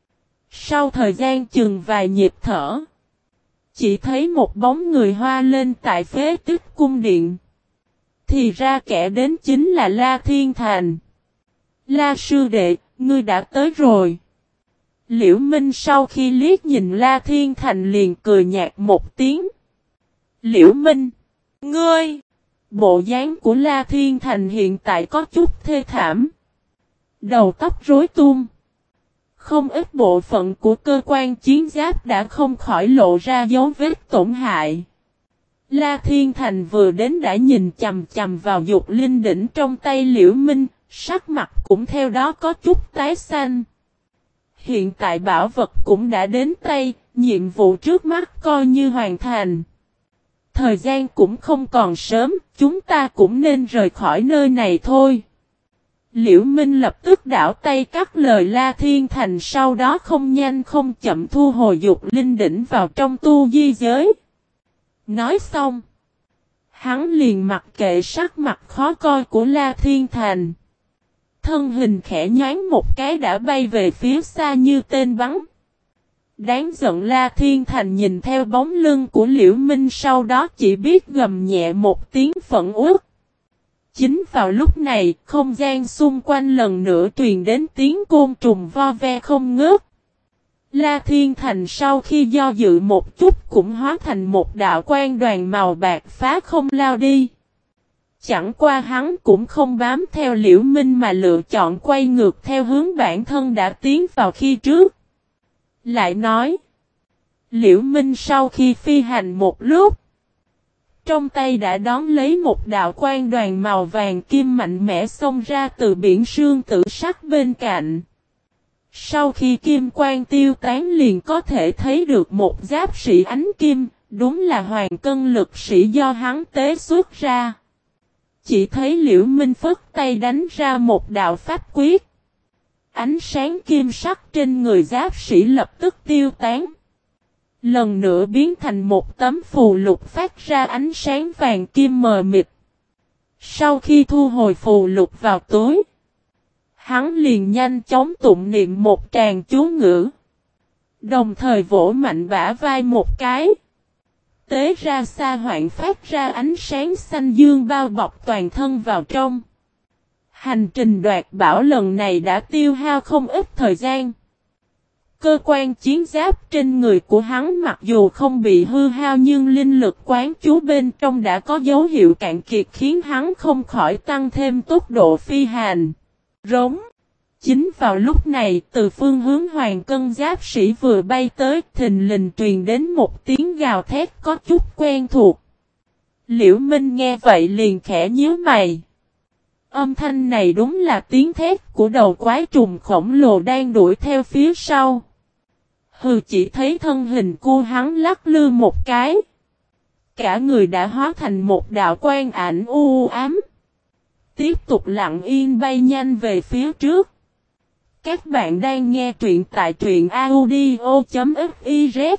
Sau thời gian chừng vài nhịp thở, chỉ thấy một bóng người hoa lên tại phế tích cung điện. Thì ra kẻ đến chính là La Thiên Thành. La sư đệ, ngươi đã tới rồi. Liễu Minh sau khi liếc nhìn La Thiên Thành liền cười nhạt một tiếng. Liễu Minh, ngươi! Bộ dáng của La Thiên Thành hiện tại có chút thê thảm. Đầu tóc rối tung. Không ít bộ phận của cơ quan chiến giáp đã không khỏi lộ ra dấu vết tổn hại. La Thiên Thành vừa đến đã nhìn chằm chằm vào dục linh đỉnh trong tay Liễu Minh, sắc mặt cũng theo đó có chút tái xanh. Hiện tại bảo vật cũng đã đến tay, nhiệm vụ trước mắt coi như hoàn thành. Thời gian cũng không còn sớm, chúng ta cũng nên rời khỏi nơi này thôi. Liễu Minh lập tức đảo tay cắt lời La Thiên Thành, sau đó không nhanh không chậm thu hồi dục linh đỉnh vào trong tu di giới. Nói xong, hắn liền mặc kệ sắc mặt khó coi của La Thiên Thành. Thân hình khẽ nhoáng một cái đã bay về phía xa như tên bắn. Đáng giận La Thiên Thành nhìn theo bóng lưng của Liễu Minh, sau đó chỉ biết gầm nhẹ một tiếng phẫn uất. Chính vào lúc này, không gian xung quanh lần nữa truyền đến tiếng côn trùng vo ve không ngớt. La Thiên Thành sau khi do dự một chút cũng hóa thành một đạo quang đoàn màu bạc phá không lao đi. Chẳng qua hắn cũng không bám theo Liễu Minh mà lựa chọn quay ngược theo hướng bản thân đã tiến vào khi trước. Lại nói, Liễu Minh sau khi phi hành một lúc, trong tay đã đón lấy một đạo quang đoàn màu vàng kim mạnh mẽ xông ra từ biển sương tử sắc bên cạnh. Sau khi kim quang tiêu tán liền có thể thấy được một giáp sĩ ánh kim, đúng là hoàng cân lực sĩ do hắn tế xuất ra. Chỉ thấy Liễu Minh phất tay đánh ra một đạo pháp quyết. Ánh sáng kim sắc trên người giáp sĩ lập tức tiêu tán. Lần nữa biến thành một tấm phù lục phát ra ánh sáng vàng kim mờ mịt. Sau khi thu hồi phù lục vào túi, hắn liền nhanh chóng tụng niệm một tràng chú ngữ. Đồng thời vỗ mạnh bả vai một cái. Tế ra xa hoạn phát ra ánh sáng xanh dương bao bọc toàn thân vào trong. Hành trình đoạt bảo lần này đã tiêu hao không ít thời gian. Cơ quan chiến giáp trên người của hắn mặc dù không bị hư hao nhưng linh lực quán chú bên trong đã có dấu hiệu cạn kiệt khiến hắn không khỏi tăng thêm tốc độ phi hành. Rống. Chính vào lúc này, từ phương hướng hoàng cân giáp sĩ vừa bay tới, thình lình truyền đến một tiếng gào thét có chút quen thuộc. Liễu Minh nghe vậy liền khẽ nhíu mày. Âm thanh này đúng là tiếng thét của đầu quái trùng khổng lồ đang đuổi theo phía sau. Hừ, chỉ thấy thân hình của hắn lắc lư một cái. Cả người đã hóa thành một đạo quang ảnh u ám. Tiếp tục lặng yên bay nhanh về phía trước. Các bạn đang nghe truyện tại truyện audio.fiz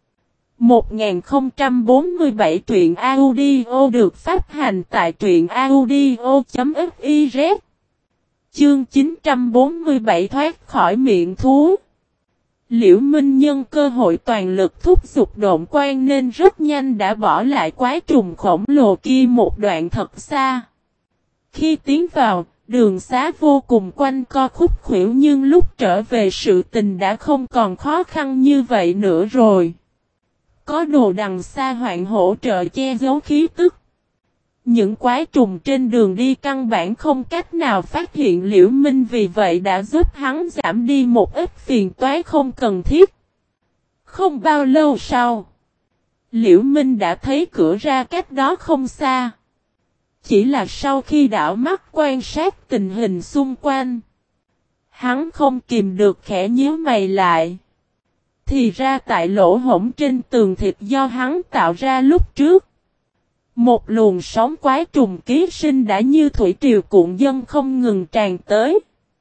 1047 truyện audio được phát hành tại truyện audio.fiz. Chương 947 thoát khỏi miệng thú. Liễu Minh nhân cơ hội toàn lực thúc giục độn quang nên rất nhanh đã bỏ lại quái trùng khổng lồ kia một đoạn thật xa. Khi tiến vào, đường xá vô cùng quanh co khúc khuỷu nhưng lúc trở về sự tình đã không còn khó khăn như vậy nữa rồi. Có đồ đằng xa hoạn hỗ trợ che giấu khí tức. Những quái trùng trên đường đi căn bản không cách nào phát hiện Liễu Minh, vì vậy đã giúp hắn giảm đi một ít phiền toái không cần thiết. Không bao lâu sau, Liễu Minh đã thấy cửa ra cách đó không xa. Chỉ là sau khi đảo mắt quan sát tình hình xung quanh, hắn không kìm được khẽ nhíu mày lại. Thì ra tại lỗ hổng trên tường thịt do hắn tạo ra lúc trước, một luồng sóng quái trùng ký sinh đã như thủy triều cuộn dân không ngừng tràn tới,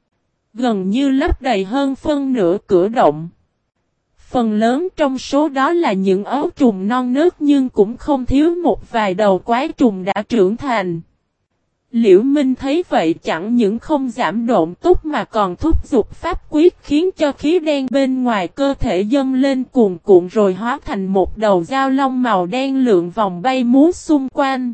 gần như lấp đầy hơn phân nửa cửa động. Phần lớn trong số đó là những ấu trùng non nớt, nhưng cũng không thiếu một vài đầu quái trùng đã trưởng thành. Liễu Minh thấy vậy chẳng những không giảm độn túc mà còn thúc giục pháp quyết, khiến cho khí đen bên ngoài cơ thể dâng lên cuồn cuộn rồi hóa thành một đầu dao long màu đen lượn vòng bay múa xung quanh.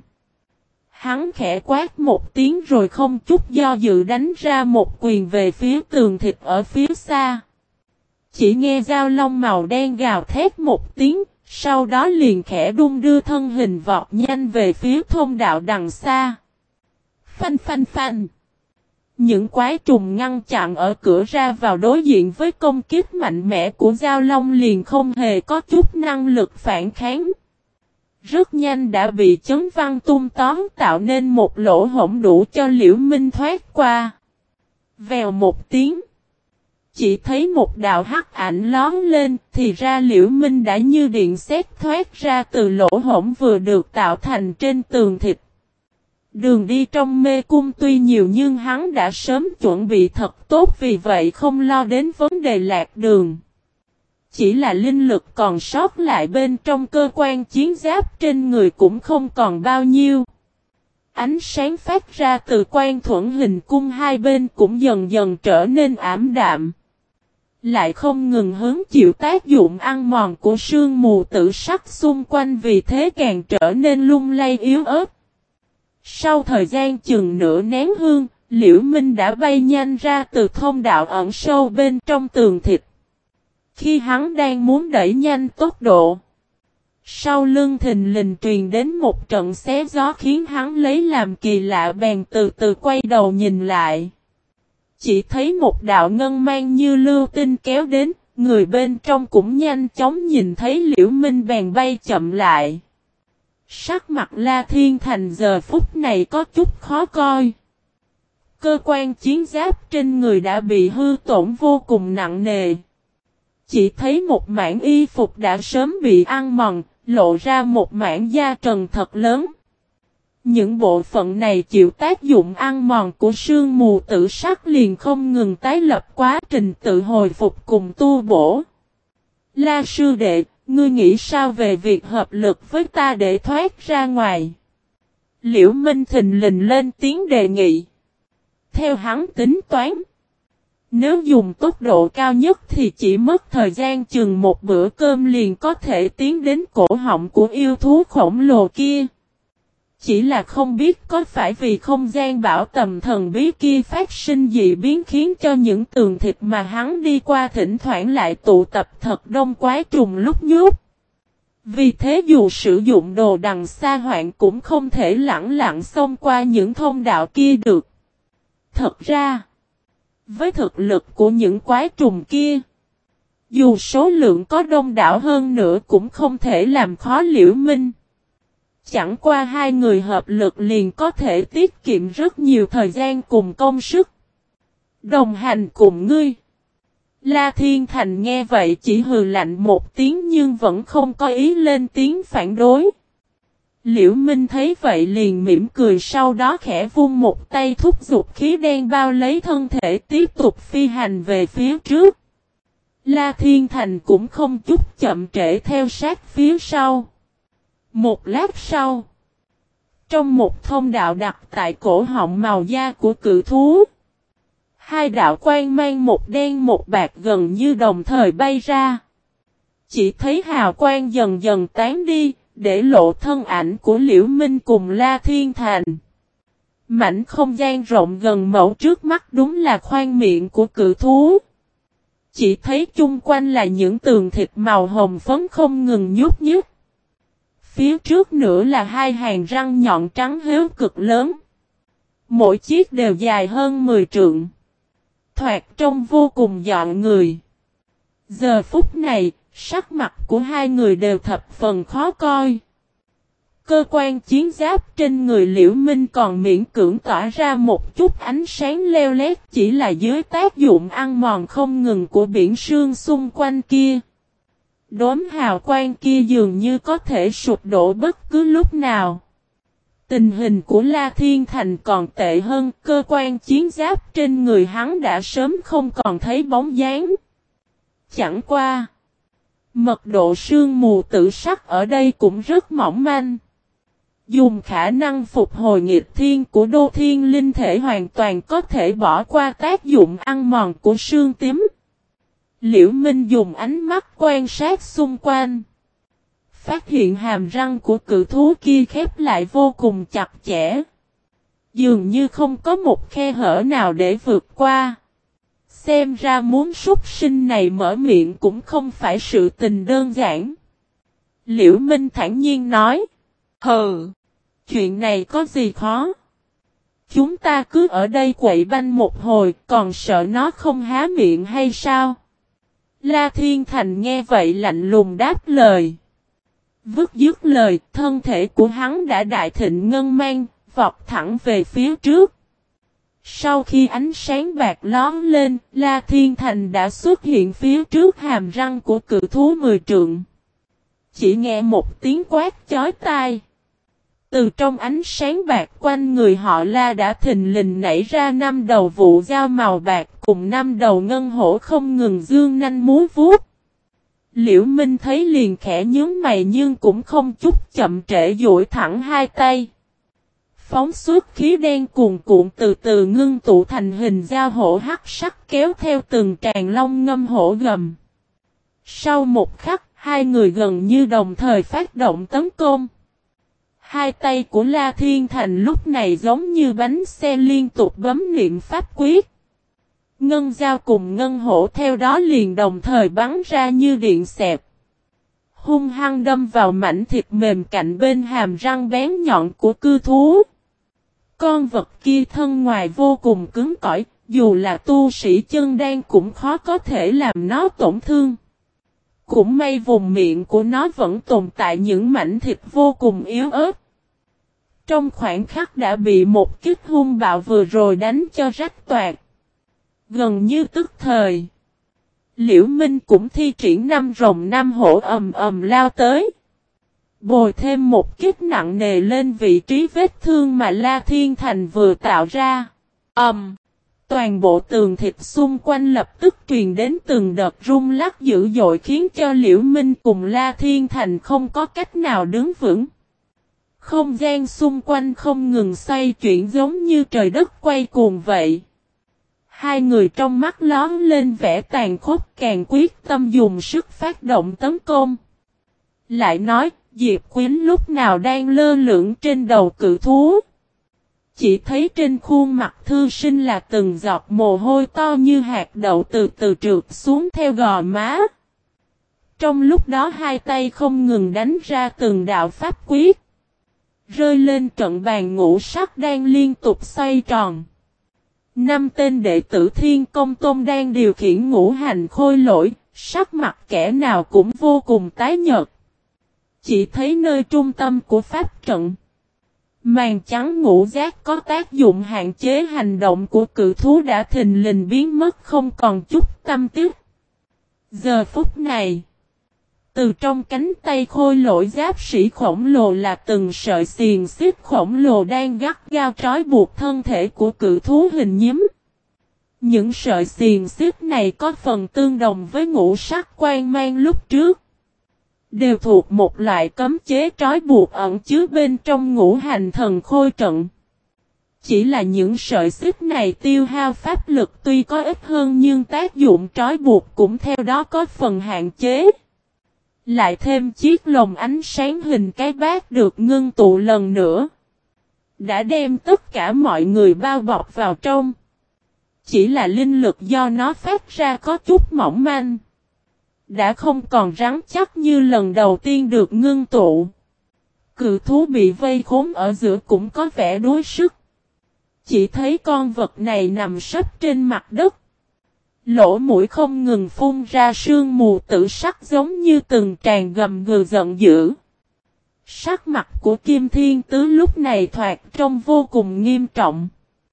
Hắn khẽ quát một tiếng rồi không chút do dự đánh ra một quyền về phía tường thịt ở phía xa. Chỉ nghe dao long màu đen gào thét một tiếng, sau đó liền khẽ đung đưa thân hình vọt nhanh về phía thông đạo đằng xa. Phanh phanh phanh. Những quái trùng ngăn chặn ở cửa ra vào đối diện với công kích mạnh mẽ của dao long liền không hề có chút năng lực phản kháng. Rất nhanh đã bị chấn văng tung tóm, tạo nên một lỗ hổng đủ cho Liễu Minh thoát qua. Vèo một tiếng, chỉ thấy một đạo hắc ảnh lóe lên, thì ra Liễu Minh đã như điện sét thoát ra từ lỗ hổng vừa được tạo thành trên tường thịt. Đường đi trong mê cung tuy nhiều nhưng hắn đã sớm chuẩn bị thật tốt, vì vậy không lo đến vấn đề lạc đường. Chỉ là linh lực còn sót lại bên trong cơ quan chiến giáp trên người cũng không còn bao nhiêu. Ánh sáng phát ra từ quan thuẫn hình cung hai bên cũng dần dần trở nên ảm đạm. Lại không ngừng hứng chịu tác dụng ăn mòn của sương mù tử sắc xung quanh, vì thế càng trở nên lung lay yếu ớt. Sau thời gian chừng nửa nén hương, Liễu Minh đã bay nhanh ra từ thông đạo ẩn sâu bên trong tường thịt. Khi hắn đang muốn đẩy nhanh tốc độ, sau lưng thình lình truyền đến một trận xé gió khiến hắn lấy làm kỳ lạ, bèn từ từ quay đầu nhìn lại. Chỉ thấy một đạo ngân mang như lưu tinh kéo đến, người bên trong cũng nhanh chóng nhìn thấy Liễu Minh bèn bay chậm lại. Sắc mặt La Thiên Thành giờ phút này có chút khó coi. Cơ quan chiến giáp trên người đã bị hư tổn vô cùng nặng nề. Chỉ thấy một mảng y phục đã sớm bị ăn mòn, lộ ra một mảng da trần thật lớn. Những bộ phận này chịu tác dụng ăn mòn của sương mù tử sắc liền không ngừng tái lập quá trình tự hồi phục cùng tu bổ. La sư đệ, ngươi nghĩ sao về việc hợp lực với ta để thoát ra ngoài? Liễu Minh thình lình lên tiếng đề nghị. Theo hắn tính toán, nếu dùng tốc độ cao nhất thì chỉ mất thời gian chừng một bữa cơm liền có thể tiến đến cổ họng của yêu thú khổng lồ kia. Chỉ là không biết có phải vì không gian bảo tầm thần bí kia phát sinh dị biến khiến cho những tường thịt mà hắn đi qua thỉnh thoảng lại tụ tập thật đông quái trùng lúc nhúc. Vì thế dù sử dụng đồ đằng xa hoạn cũng không thể lẳng lặng xông qua những thông đạo kia được. Thật ra, với thực lực của những quái trùng kia, dù số lượng có đông đảo hơn nữa cũng không thể làm khó Liễu Minh. Chẳng qua hai người hợp lực liền có thể tiết kiệm rất nhiều thời gian cùng công sức. Đồng hành cùng ngươi. La Thiên Thành nghe vậy chỉ hừ lạnh một tiếng nhưng vẫn không có ý lên tiếng phản đối. Liễu Minh thấy vậy liền mỉm cười, sau đó khẽ vung một tay thúc giục khí đen bao lấy thân thể tiếp tục phi hành về phía trước. La Thiên Thành cũng không chút chậm trễ theo sát phía sau. Một lát sau, trong một thông đạo đặt tại cổ họng màu da của cự thú, hai đạo quang mang một đen một bạc gần như đồng thời bay ra. Chỉ thấy hào quang dần dần tán đi, để lộ thân ảnh của Liễu Minh cùng La Thiên Thành. Mảnh không gian rộng gần mẫu trước mắt đúng là khoang miệng của cự thú. Chỉ thấy chung quanh là những tường thịt màu hồng phấn không ngừng nhúc nhích. Phía trước nữa là hai hàng răng nhọn trắng héo cực lớn. Mỗi chiếc đều dài hơn 10 trượng. Thoạt trông vô cùng dọn người. Giờ phút này, sắc mặt của hai người đều thập phần khó coi. Cơ quan chiến giáp trên người Liễu Minh còn miễn cưỡng tỏa ra một chút ánh sáng leo lét, chỉ là dưới tác dụng ăn mòn không ngừng của biển sương xung quanh kia. Đốm hào quang kia dường như có thể sụp đổ bất cứ lúc nào. Tình hình của La Thiên Thành còn tệ hơn, cơ quan chiến giáp trên người hắn đã sớm không còn thấy bóng dáng. Chẳng qua, mật độ sương mù tử sắc ở đây cũng rất mỏng manh. Dùng khả năng phục hồi nghịch thiên của Đô Thiên Linh thể hoàn toàn có thể bỏ qua tác dụng ăn mòn của sương tím. Liễu Minh dùng ánh mắt quan sát xung quanh. Phát hiện hàm răng của cự thú kia khép lại vô cùng chặt chẽ. Dường như không có một khe hở nào để vượt qua. Xem ra muốn súc sinh này mở miệng cũng không phải sự tình đơn giản. Liễu Minh thản nhiên nói. Hừ, chuyện này có gì khó? Chúng ta cứ ở đây quậy banh một hồi, còn sợ nó không há miệng hay sao? La Thiên Thành nghe vậy lạnh lùng đáp lời. Vứt dứt lời, thân thể của hắn đã đại thịnh ngân mang, vọt thẳng về phía trước. Sau khi ánh sáng bạc lóe lên, La Thiên Thành đã xuất hiện phía trước hàm răng của cự thú 10 trượng. Chỉ nghe một tiếng quát chói tai. Từ trong ánh sáng bạc quanh người họ La đã thình lình nảy ra 5 đầu vụ dao màu bạc cùng 5 đầu ngân hổ không ngừng dương nanh múa vuốt. Liễu Minh thấy liền khẽ nhướng mày nhưng cũng không chút chậm trễ duỗi thẳng hai tay. Phóng xuất khí đen cuồn cuộn từ từ ngưng tụ thành hình dao hổ hắc sắc kéo theo từng tràng long ngâm hổ gầm. Sau một khắc, hai người gần như đồng thời phát động tấn công. Hai tay của La Thiên Thành lúc này giống như bánh xe liên tục bấm niệm pháp quyết. Ngân dao cùng ngân hổ theo đó liền đồng thời bắn ra như điện xẹp. Hung hăng đâm vào mảnh thịt mềm cạnh bên hàm răng bén nhọn của cư thú. Con vật kia thân ngoài vô cùng cứng cỏi, dù là tu sĩ chân đan cũng khó có thể làm nó tổn thương. Cũng may vùng miệng của nó vẫn tồn tại những mảnh thịt vô cùng yếu ớt. Trong khoảnh khắc đã bị một kích hung bạo vừa rồi đánh cho rách toạc. Gần như tức thời. Liễu Minh cũng thi triển 5 rồng 5 hổ ầm ầm lao tới. Bồi thêm một kích nặng nề lên vị trí vết thương mà La Thiên Thành vừa tạo ra. Toàn bộ tường thịt xung quanh lập tức truyền đến từng đợt rung lắc dữ dội khiến cho Liễu Minh cùng La Thiên Thành không có cách nào đứng vững. Không gian xung quanh không ngừng xoay chuyển giống như trời đất quay cuồng vậy. Hai người trong mắt lóe lên vẻ tàn khốc càng quyết tâm dùng sức phát động tấn công. Lại nói, Diệp Quyến lúc nào đang lơ lửng trên đầu cự thú. Chỉ thấy trên khuôn mặt thư sinh là từng giọt mồ hôi to như hạt đậu từ từ trượt xuống theo gò má. Trong lúc đó hai tay không ngừng đánh ra từng đạo pháp quyết. Rơi lên trận bàn ngũ sắc đang liên tục xoay tròn. 5 tên đệ tử Thiên Công Tôn đang điều khiển ngũ hành khôi lỗi, sắc mặt kẻ nào cũng vô cùng tái nhợt. Chỉ thấy nơi trung tâm của pháp trận. Màn trắng ngũ giác có tác dụng hạn chế hành động của cự thú đã thình lình biến mất không còn chút tăm tích. Giờ phút này, từ trong cánh tay khôi lỗi giáp sĩ khổng lồ là từng sợi xiềng xích khổng lồ đang gắt gao trói buộc thân thể của cự thú hình nhím. Những sợi xiềng xích này có phần tương đồng với ngũ sắc quan mang lúc trước. Đều thuộc một loại cấm chế trói buộc ẩn chứa bên trong ngũ hành thần khôi trận. Chỉ là những sợi xích này tiêu hao pháp lực tuy có ít hơn nhưng tác dụng trói buộc cũng theo đó có phần hạn chế. Lại thêm chiếc lồng ánh sáng hình cái bát được ngưng tụ lần nữa. Đã đem tất cả mọi người bao bọc vào trong. Chỉ là linh lực do nó phát ra có chút mỏng manh. Đã không còn rắn chắc như lần đầu tiên được ngưng tụ. Cự thú bị vây khốn ở giữa cũng có vẻ đuối sức. Chỉ thấy con vật này nằm sấp trên mặt đất. Lỗ mũi không ngừng phun ra sương mù tử sắc giống như từng tràn gầm gừ giận dữ. Sắc mặt của Kim Thiên Tứ lúc này thoạt trông vô cùng nghiêm trọng.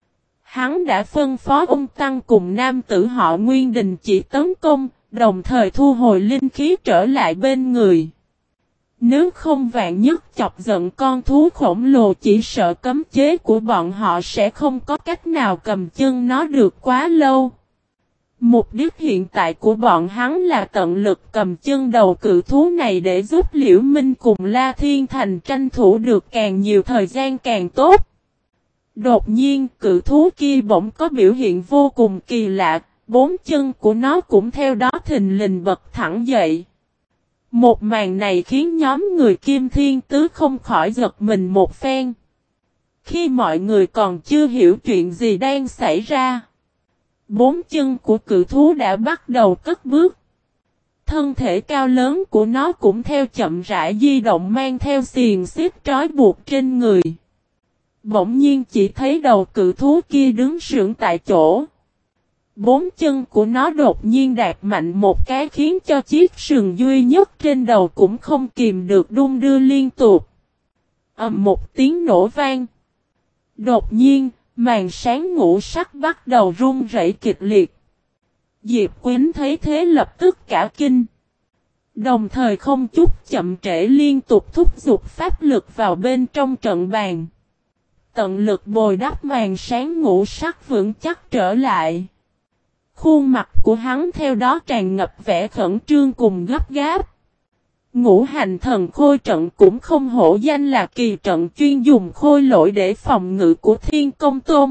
Hắn đã phân phó ông Tăng cùng nam tử họ Nguyên đình chỉ tấn công, đồng thời thu hồi linh khí trở lại bên người. Nếu không vạn nhất chọc giận con thú khổng lồ chỉ sợ cấm chế của bọn họ sẽ không có cách nào cầm chân nó được quá lâu. Mục đích hiện tại của bọn hắn là tận lực cầm chân đầu cự thú này để giúp Liễu Minh cùng La Thiên Thành tranh thủ được càng nhiều thời gian càng tốt. Đột nhiên cự thú kia bỗng có biểu hiện vô cùng kỳ lạ, bốn chân của nó cũng theo đó thình lình bật thẳng dậy. Một màn này khiến nhóm người Kim Thiên Tứ không khỏi giật mình một phen. Khi mọi người còn chưa hiểu chuyện gì đang xảy ra, bốn chân của cự thú đã bắt đầu cất bước. Thân thể cao lớn của nó cũng theo chậm rãi di động mang theo xiềng xích trói buộc trên người. Bỗng nhiên chỉ thấy đầu cự thú kia đứng sững tại chỗ. Bốn chân của nó đột nhiên đạp mạnh một cái khiến cho chiếc sừng duy nhất trên đầu cũng không kìm được đung đưa liên tục. Ầm một tiếng nổ vang. Đột nhiên, màn sáng ngũ sắc bắt đầu rung rẩy kịch liệt. Diệp Quýnh thấy thế lập tức cả kinh. Đồng thời không chút chậm trễ liên tục thúc giục pháp lực vào bên trong trận bàn. Tận lực bồi đắp màn sáng ngũ sắc vững chắc trở lại. Khuôn mặt của hắn theo đó tràn ngập vẻ khẩn trương cùng gấp gáp. Ngũ hành thần khôi trận cũng không hổ danh là kỳ trận chuyên dùng khôi lỗi để phòng ngự của Thiên Công Tôn.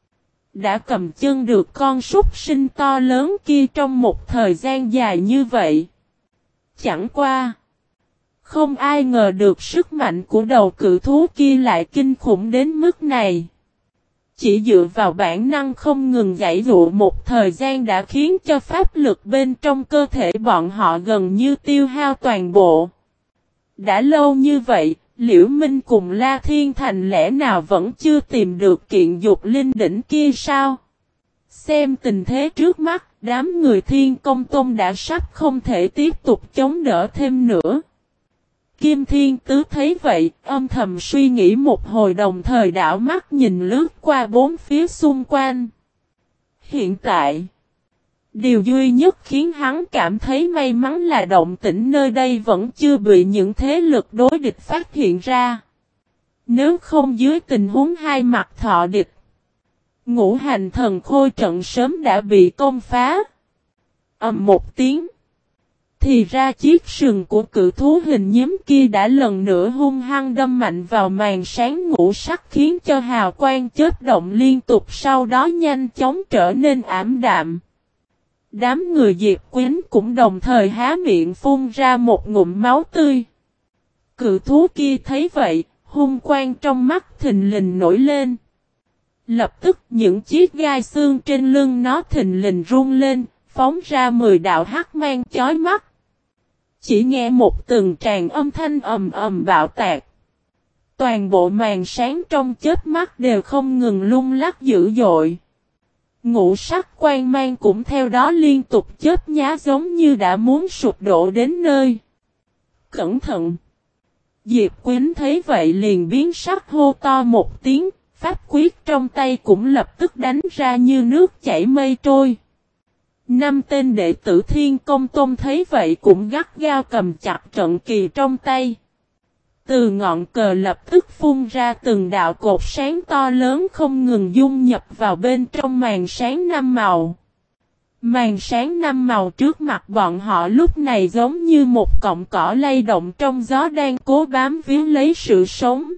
Đã cầm chân được con súc sinh to lớn kia trong một thời gian dài như vậy. Chẳng qua, không ai ngờ được sức mạnh của đầu cự thú kia lại kinh khủng đến mức này. Chỉ dựa vào bản năng không ngừng giãy giụa một thời gian đã khiến cho pháp lực bên trong cơ thể bọn họ gần như tiêu hao toàn bộ. Đã lâu như vậy, Liễu Minh cùng La Thiên Thành lẽ nào vẫn chưa tìm được kiện dục linh đỉnh kia sao? Xem tình thế trước mắt, đám người Thiên Công Tôn đã sắp không thể tiếp tục chống đỡ thêm nữa. Kim Thiên Tứ thấy vậy, âm thầm suy nghĩ một hồi đồng thời đảo mắt nhìn lướt qua bốn phía xung quanh. Hiện tại, điều duy nhất khiến hắn cảm thấy may mắn là động tĩnh nơi đây vẫn chưa bị những thế lực đối địch phát hiện ra. Nếu không dưới tình huống hai mặt thọ địch, ngũ hành thần khôi trận sớm đã bị công phá. Ầm một tiếng. Thì ra chiếc sừng của cự thú hình nhím kia đã lần nữa hung hăng đâm mạnh vào màn sáng ngũ sắc khiến cho hào quang chớp động liên tục sau đó nhanh chóng trở nên ảm đạm. Đám người Diệp Quýnh cũng đồng thời há miệng phun ra một ngụm máu tươi. Cự thú kia thấy vậy, hung quang trong mắt thình lình nổi lên. Lập tức những chiếc gai xương trên lưng nó thình lình rung lên, phóng ra 10 đạo hắc mang chói mắt. Chỉ nghe một từng tràng âm thanh ầm ầm bạo tạc. Toàn bộ màn sáng trong chớp mắt đều không ngừng lung lắc dữ dội. Ngũ sắc quang mang cũng theo đó liên tục chớp nhá giống như đã muốn sụp đổ đến nơi. Cẩn thận! Diệp Quýnh thấy vậy liền biến sắc hô to một tiếng, pháp quyết trong tay cũng lập tức đánh ra như nước chảy mây trôi. 5 tên đệ tử Thiên Công Tôn thấy vậy cũng gắt gao cầm chặt trận kỳ trong tay. Từ ngọn cờ lập tức phun ra từng đạo cột sáng to lớn không ngừng dung nhập vào bên trong màn sáng 5 màu. Màn sáng 5 màu trước mặt bọn họ lúc này giống như một cọng cỏ lay động trong gió đang cố bám víu lấy sự sống.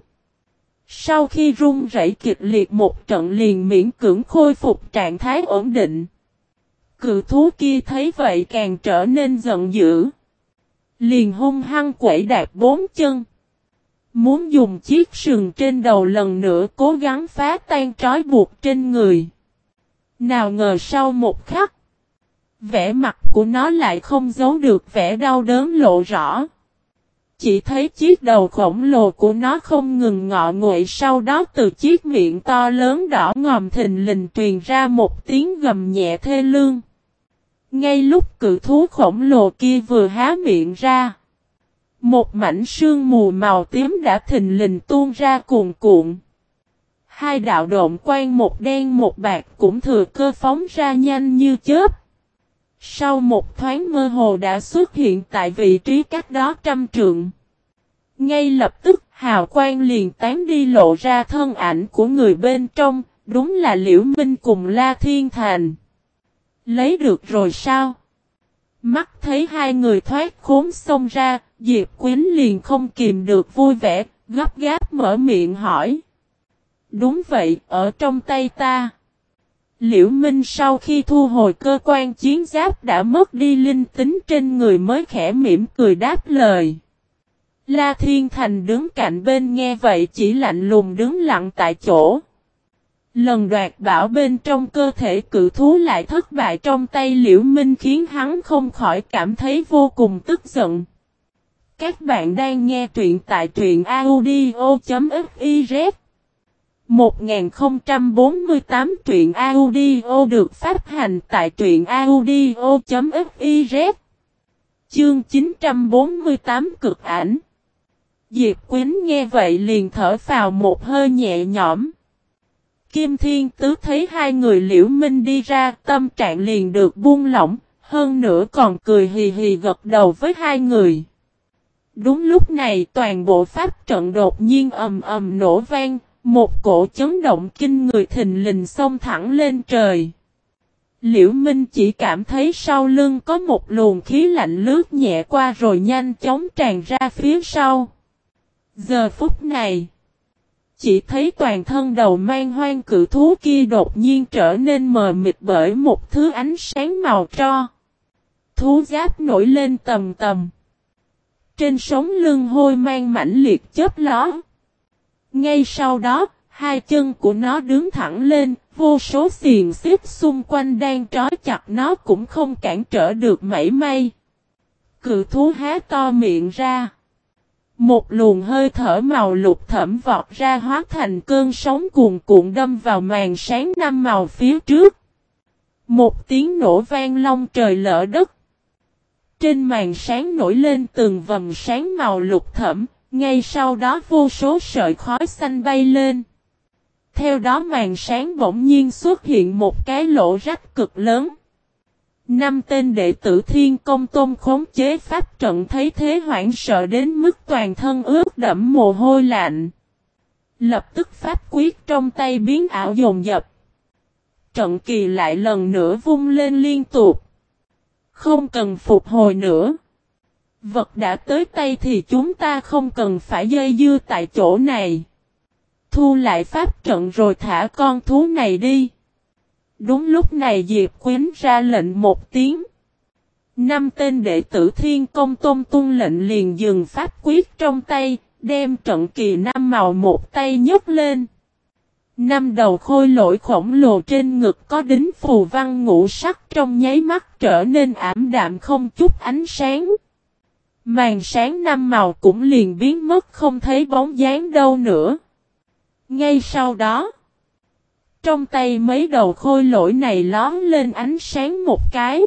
Sau khi rung rẩy kịch liệt một trận liền miễn cưỡng khôi phục trạng thái ổn định. Cự thú kia thấy vậy càng trở nên giận dữ. Liền hung hăng quẩy đạp 4 chân. Muốn dùng chiếc sừng trên đầu lần nữa cố gắng phá tan trói buộc trên người. Nào ngờ sau một khắc, vẻ mặt của nó lại không giấu được vẻ đau đớn lộ rõ. Chỉ thấy chiếc đầu khổng lồ của nó không ngừng ngọ nguậy, sau đó từ chiếc miệng to lớn đỏ ngòm thình lình truyền ra một tiếng gầm nhẹ thê lương. Ngay lúc cự thú khổng lồ kia vừa há miệng ra, một mảnh sương mù màu tím đã thình lình tuôn ra cuồn cuộn. Hai đạo độn quang một đen một bạc cũng thừa cơ phóng ra nhanh như chớp. Sau một thoáng mơ hồ đã xuất hiện tại vị trí cách đó 100 trượng. Ngay lập tức hào quang liền tán đi, lộ ra thân ảnh của người bên trong, đúng là Liễu Minh cùng La Thiên Thành. Lấy được rồi sao? Mắt thấy hai người thoát khốn xông ra, Diệp Quýnh liền không kìm được vui vẻ, gấp gáp mở miệng hỏi. Đúng vậy, ở trong tay ta. Liễu Minh sau khi thu hồi cơ quan chiến giáp đã mất đi linh tính trên người mới khẽ mỉm cười đáp lời. La Thiên Thành đứng cạnh bên nghe vậy chỉ lạnh lùng đứng lặng tại chỗ. Lần đoạt bảo bên trong cơ thể cự thú lại thất bại trong tay Liễu Minh khiến hắn không khỏi cảm thấy vô cùng tức giận. Các bạn đang nghe truyện tại truyện audio.fiz 1048 truyện audio được phát hành tại truyện audio.fiz. Chương 948 cực ảnh. Diệp Quýnh nghe vậy liền thở phào một hơi nhẹ nhõm. Kim Thiên Tứ thấy hai người Liễu Minh đi ra, tâm trạng liền được buông lỏng, hơn nữa còn cười hì hì gật đầu với hai người. Đúng lúc này toàn bộ pháp trận đột nhiên ầm ầm nổ vang, một cổ chấn động kinh người thình lình xông thẳng lên trời. Liễu Minh chỉ cảm thấy sau lưng có một luồng khí lạnh lướt nhẹ qua rồi nhanh chóng tràn ra phía sau. Giờ phút này, chỉ thấy toàn thân đầu mang hoang cự thú kia đột nhiên trở nên mờ mịt bởi một thứ ánh sáng màu tro. Thú giáp nổi lên tầm tầm. Trên sống lưng hôi mang mãnh liệt chớp ló. Ngay sau đó, hai chân của nó đứng thẳng lên, vô số xiềng xích xung quanh đang trói chặt nó cũng không cản trở được mảy may. Cự thú há to miệng ra. Một luồng hơi thở màu lục thẫm vọt ra hóa thành cơn sóng cuồn cuộn đâm vào màn sáng năm màu phía trước. Một tiếng nổ vang long trời lỡ đất. Trên màn sáng nổi lên từng vầng sáng màu lục thẫm, ngay sau đó vô số sợi khói xanh bay lên. Theo đó màn sáng bỗng nhiên xuất hiện một cái lỗ rách cực lớn. 5 tên đệ tử Thiên Công Tôn khống chế pháp trận thấy thế hoảng sợ đến mức toàn thân ướt đẫm mồ hôi lạnh. Lập tức pháp quyết trong tay biến ảo dồn dập. Trận kỳ lại lần nữa vung lên liên tục. Không cần phục hồi nữa. Vật đã tới tay thì chúng ta không cần phải dây dưa tại chỗ này. Thu lại pháp trận rồi thả con thú này đi. Đúng lúc này Diệp Quýnh ra lệnh một tiếng. 5 tên đệ tử Thiên Công Tôn tuân lệnh liền dừng pháp quyết trong tay, đem trận kỳ 5 màu một tay nhấc lên. 5 đầu khôi lỗi khổng lồ trên ngực có đính phù văn ngũ sắc trong nháy mắt trở nên ảm đạm không chút ánh sáng. Màn sáng 5 màu cũng liền biến mất không thấy bóng dáng đâu nữa. Ngay sau đó, trong tay mấy đầu khôi lỗi này lón lên ánh sáng một cái.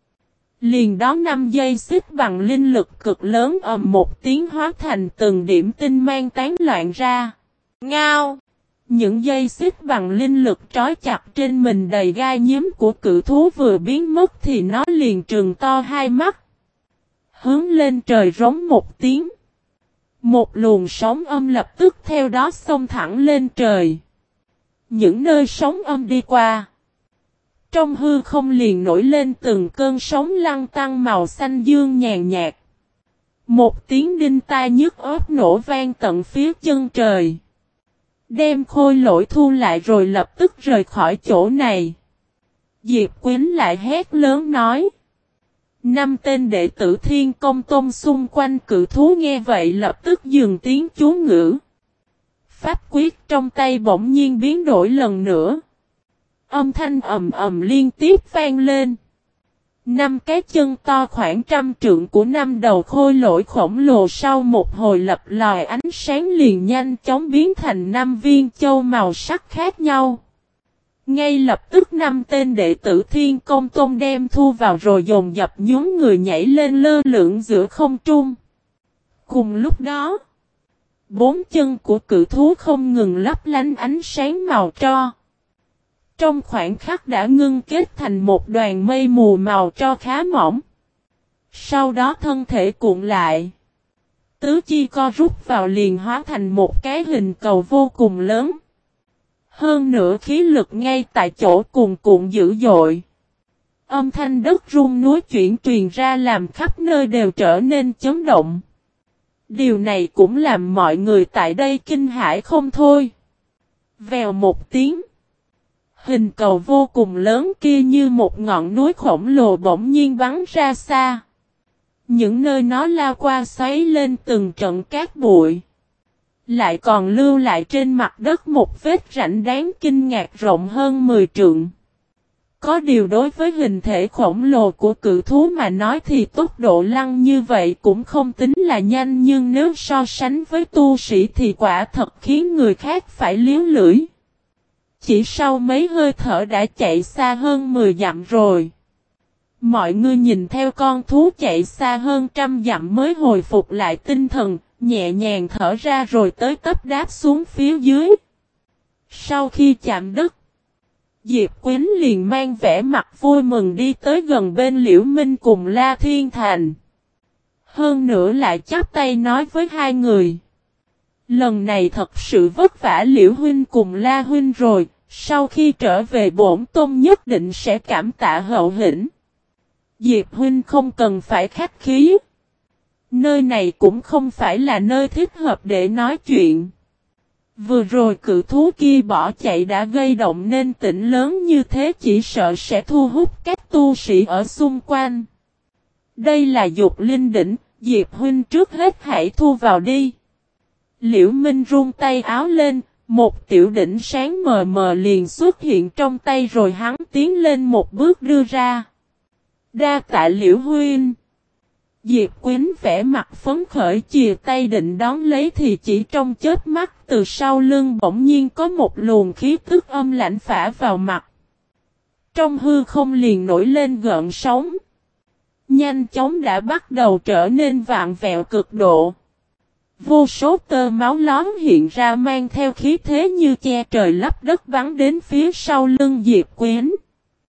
Liền đó 5 dây xích bằng linh lực cực lớn ầm một tiếng hóa thành từng điểm tinh mang tán loạn ra. Ngao! Những dây xích bằng linh lực trói chặt trên mình đầy gai nhím của cự thú vừa biến mất thì nó liền trừng to hai mắt. Hướng lên trời rống một tiếng. Một luồng sóng âm lập tức theo đó xông thẳng lên trời. Những nơi sóng âm đi qua. Trong hư không liền nổi lên từng cơn sóng lăn tăng màu xanh dương nhàn nhạt. Một tiếng đinh tai nhức óc nổ vang tận phía chân trời. Đem khôi lỗi thu lại rồi lập tức rời khỏi chỗ này. Diệp Quýnh lại hét lớn nói. 5 tên đệ tử Thiên Công Tôn xung quanh cự thú nghe vậy lập tức dừng tiếng chú ngữ. Pháp quyết trong tay bỗng nhiên biến đổi lần nữa. Âm thanh ầm ầm liên tiếp vang lên. Năm cái chân to khoảng 100 trượng của năm đầu khôi lỗi khổng lồ sau một hồi lập lòi ánh sáng liền nhanh chóng biến thành 5 viên châu màu sắc khác nhau. Ngay lập tức 5 tên đệ tử Thiên Công Tôn đem thu vào rồi dồn dập nhún người nhảy lên lơ lửng giữa không trung. Cùng lúc đó, 4 chân của cự thú không ngừng lấp lánh ánh sáng màu tro. Trong khoảnh khắc đã ngưng kết thành một đoàn mây mù màu tro khá mỏng. Sau đó thân thể cuộn lại. Tứ chi co rút vào liền hóa thành một cái hình cầu vô cùng lớn. Hơn nữa khí lực ngay tại chỗ cuồn cuộn dữ dội. Âm thanh đất rung núi chuyển truyền ra làm khắp nơi đều trở nên chấn động. Điều này cũng làm mọi người tại đây kinh hãi không thôi. Vèo một tiếng. Hình cầu vô cùng lớn kia như một ngọn núi khổng lồ bỗng nhiên bắn ra xa. Những nơi nó lao qua xoáy lên từng trận cát bụi. Lại còn lưu lại trên mặt đất một vết rãnh đáng kinh ngạc rộng hơn 10 trượng. Có điều đối với hình thể khổng lồ của cự thú mà nói thì tốc độ lăn như vậy cũng không tính là nhanh, nhưng nếu so sánh với tu sĩ thì quả thật khiến người khác phải liếu lưỡi. Chỉ sau mấy hơi thở đã chạy xa hơn 10 dặm rồi. Mọi người nhìn theo con thú chạy xa hơn 100 dặm mới hồi phục lại tinh thần, nhẹ nhàng thở ra rồi tới tấp đáp xuống phía dưới. Sau khi chạm đất, Diệp Quýnh liền mang vẻ mặt vui mừng đi tới gần bên Liễu Minh cùng La Thiên Thành. Hơn nữa lại chắp tay nói với hai người. Lần này thật sự vất vả Liễu Huynh cùng La Huynh rồi, sau khi trở về bổn tôn nhất định sẽ cảm tạ hậu hĩnh. Diệp Huynh không cần phải khách khí. Nơi này cũng không phải là nơi thích hợp để nói chuyện. Vừa rồi cự thú kia bỏ chạy đã gây động nên tỉnh lớn như thế, chỉ sợ sẽ thu hút các tu sĩ ở xung quanh. Đây là dục linh đỉnh, Diệp Huynh trước hết hãy thu vào đi. Liễu Minh run tay áo lên, một tiểu đỉnh sáng mờ mờ liền xuất hiện trong tay rồi hắn tiến lên một bước đưa ra. Đa tạ Liễu Huynh. Diệp Quýnh vẻ mặt phấn khởi chìa tay định đón lấy thì chỉ trong chớp mắt từ sau lưng bỗng nhiên có một luồng khí tức âm lãnh phả vào mặt. Trong hư không liền nổi lên gợn sóng. Nhanh chóng đã bắt đầu trở nên vạn vẹo cực độ. Vô số tơ máu lón hiện ra mang theo khí thế như che trời lấp đất bắn đến phía sau lưng Diệp Quýnh.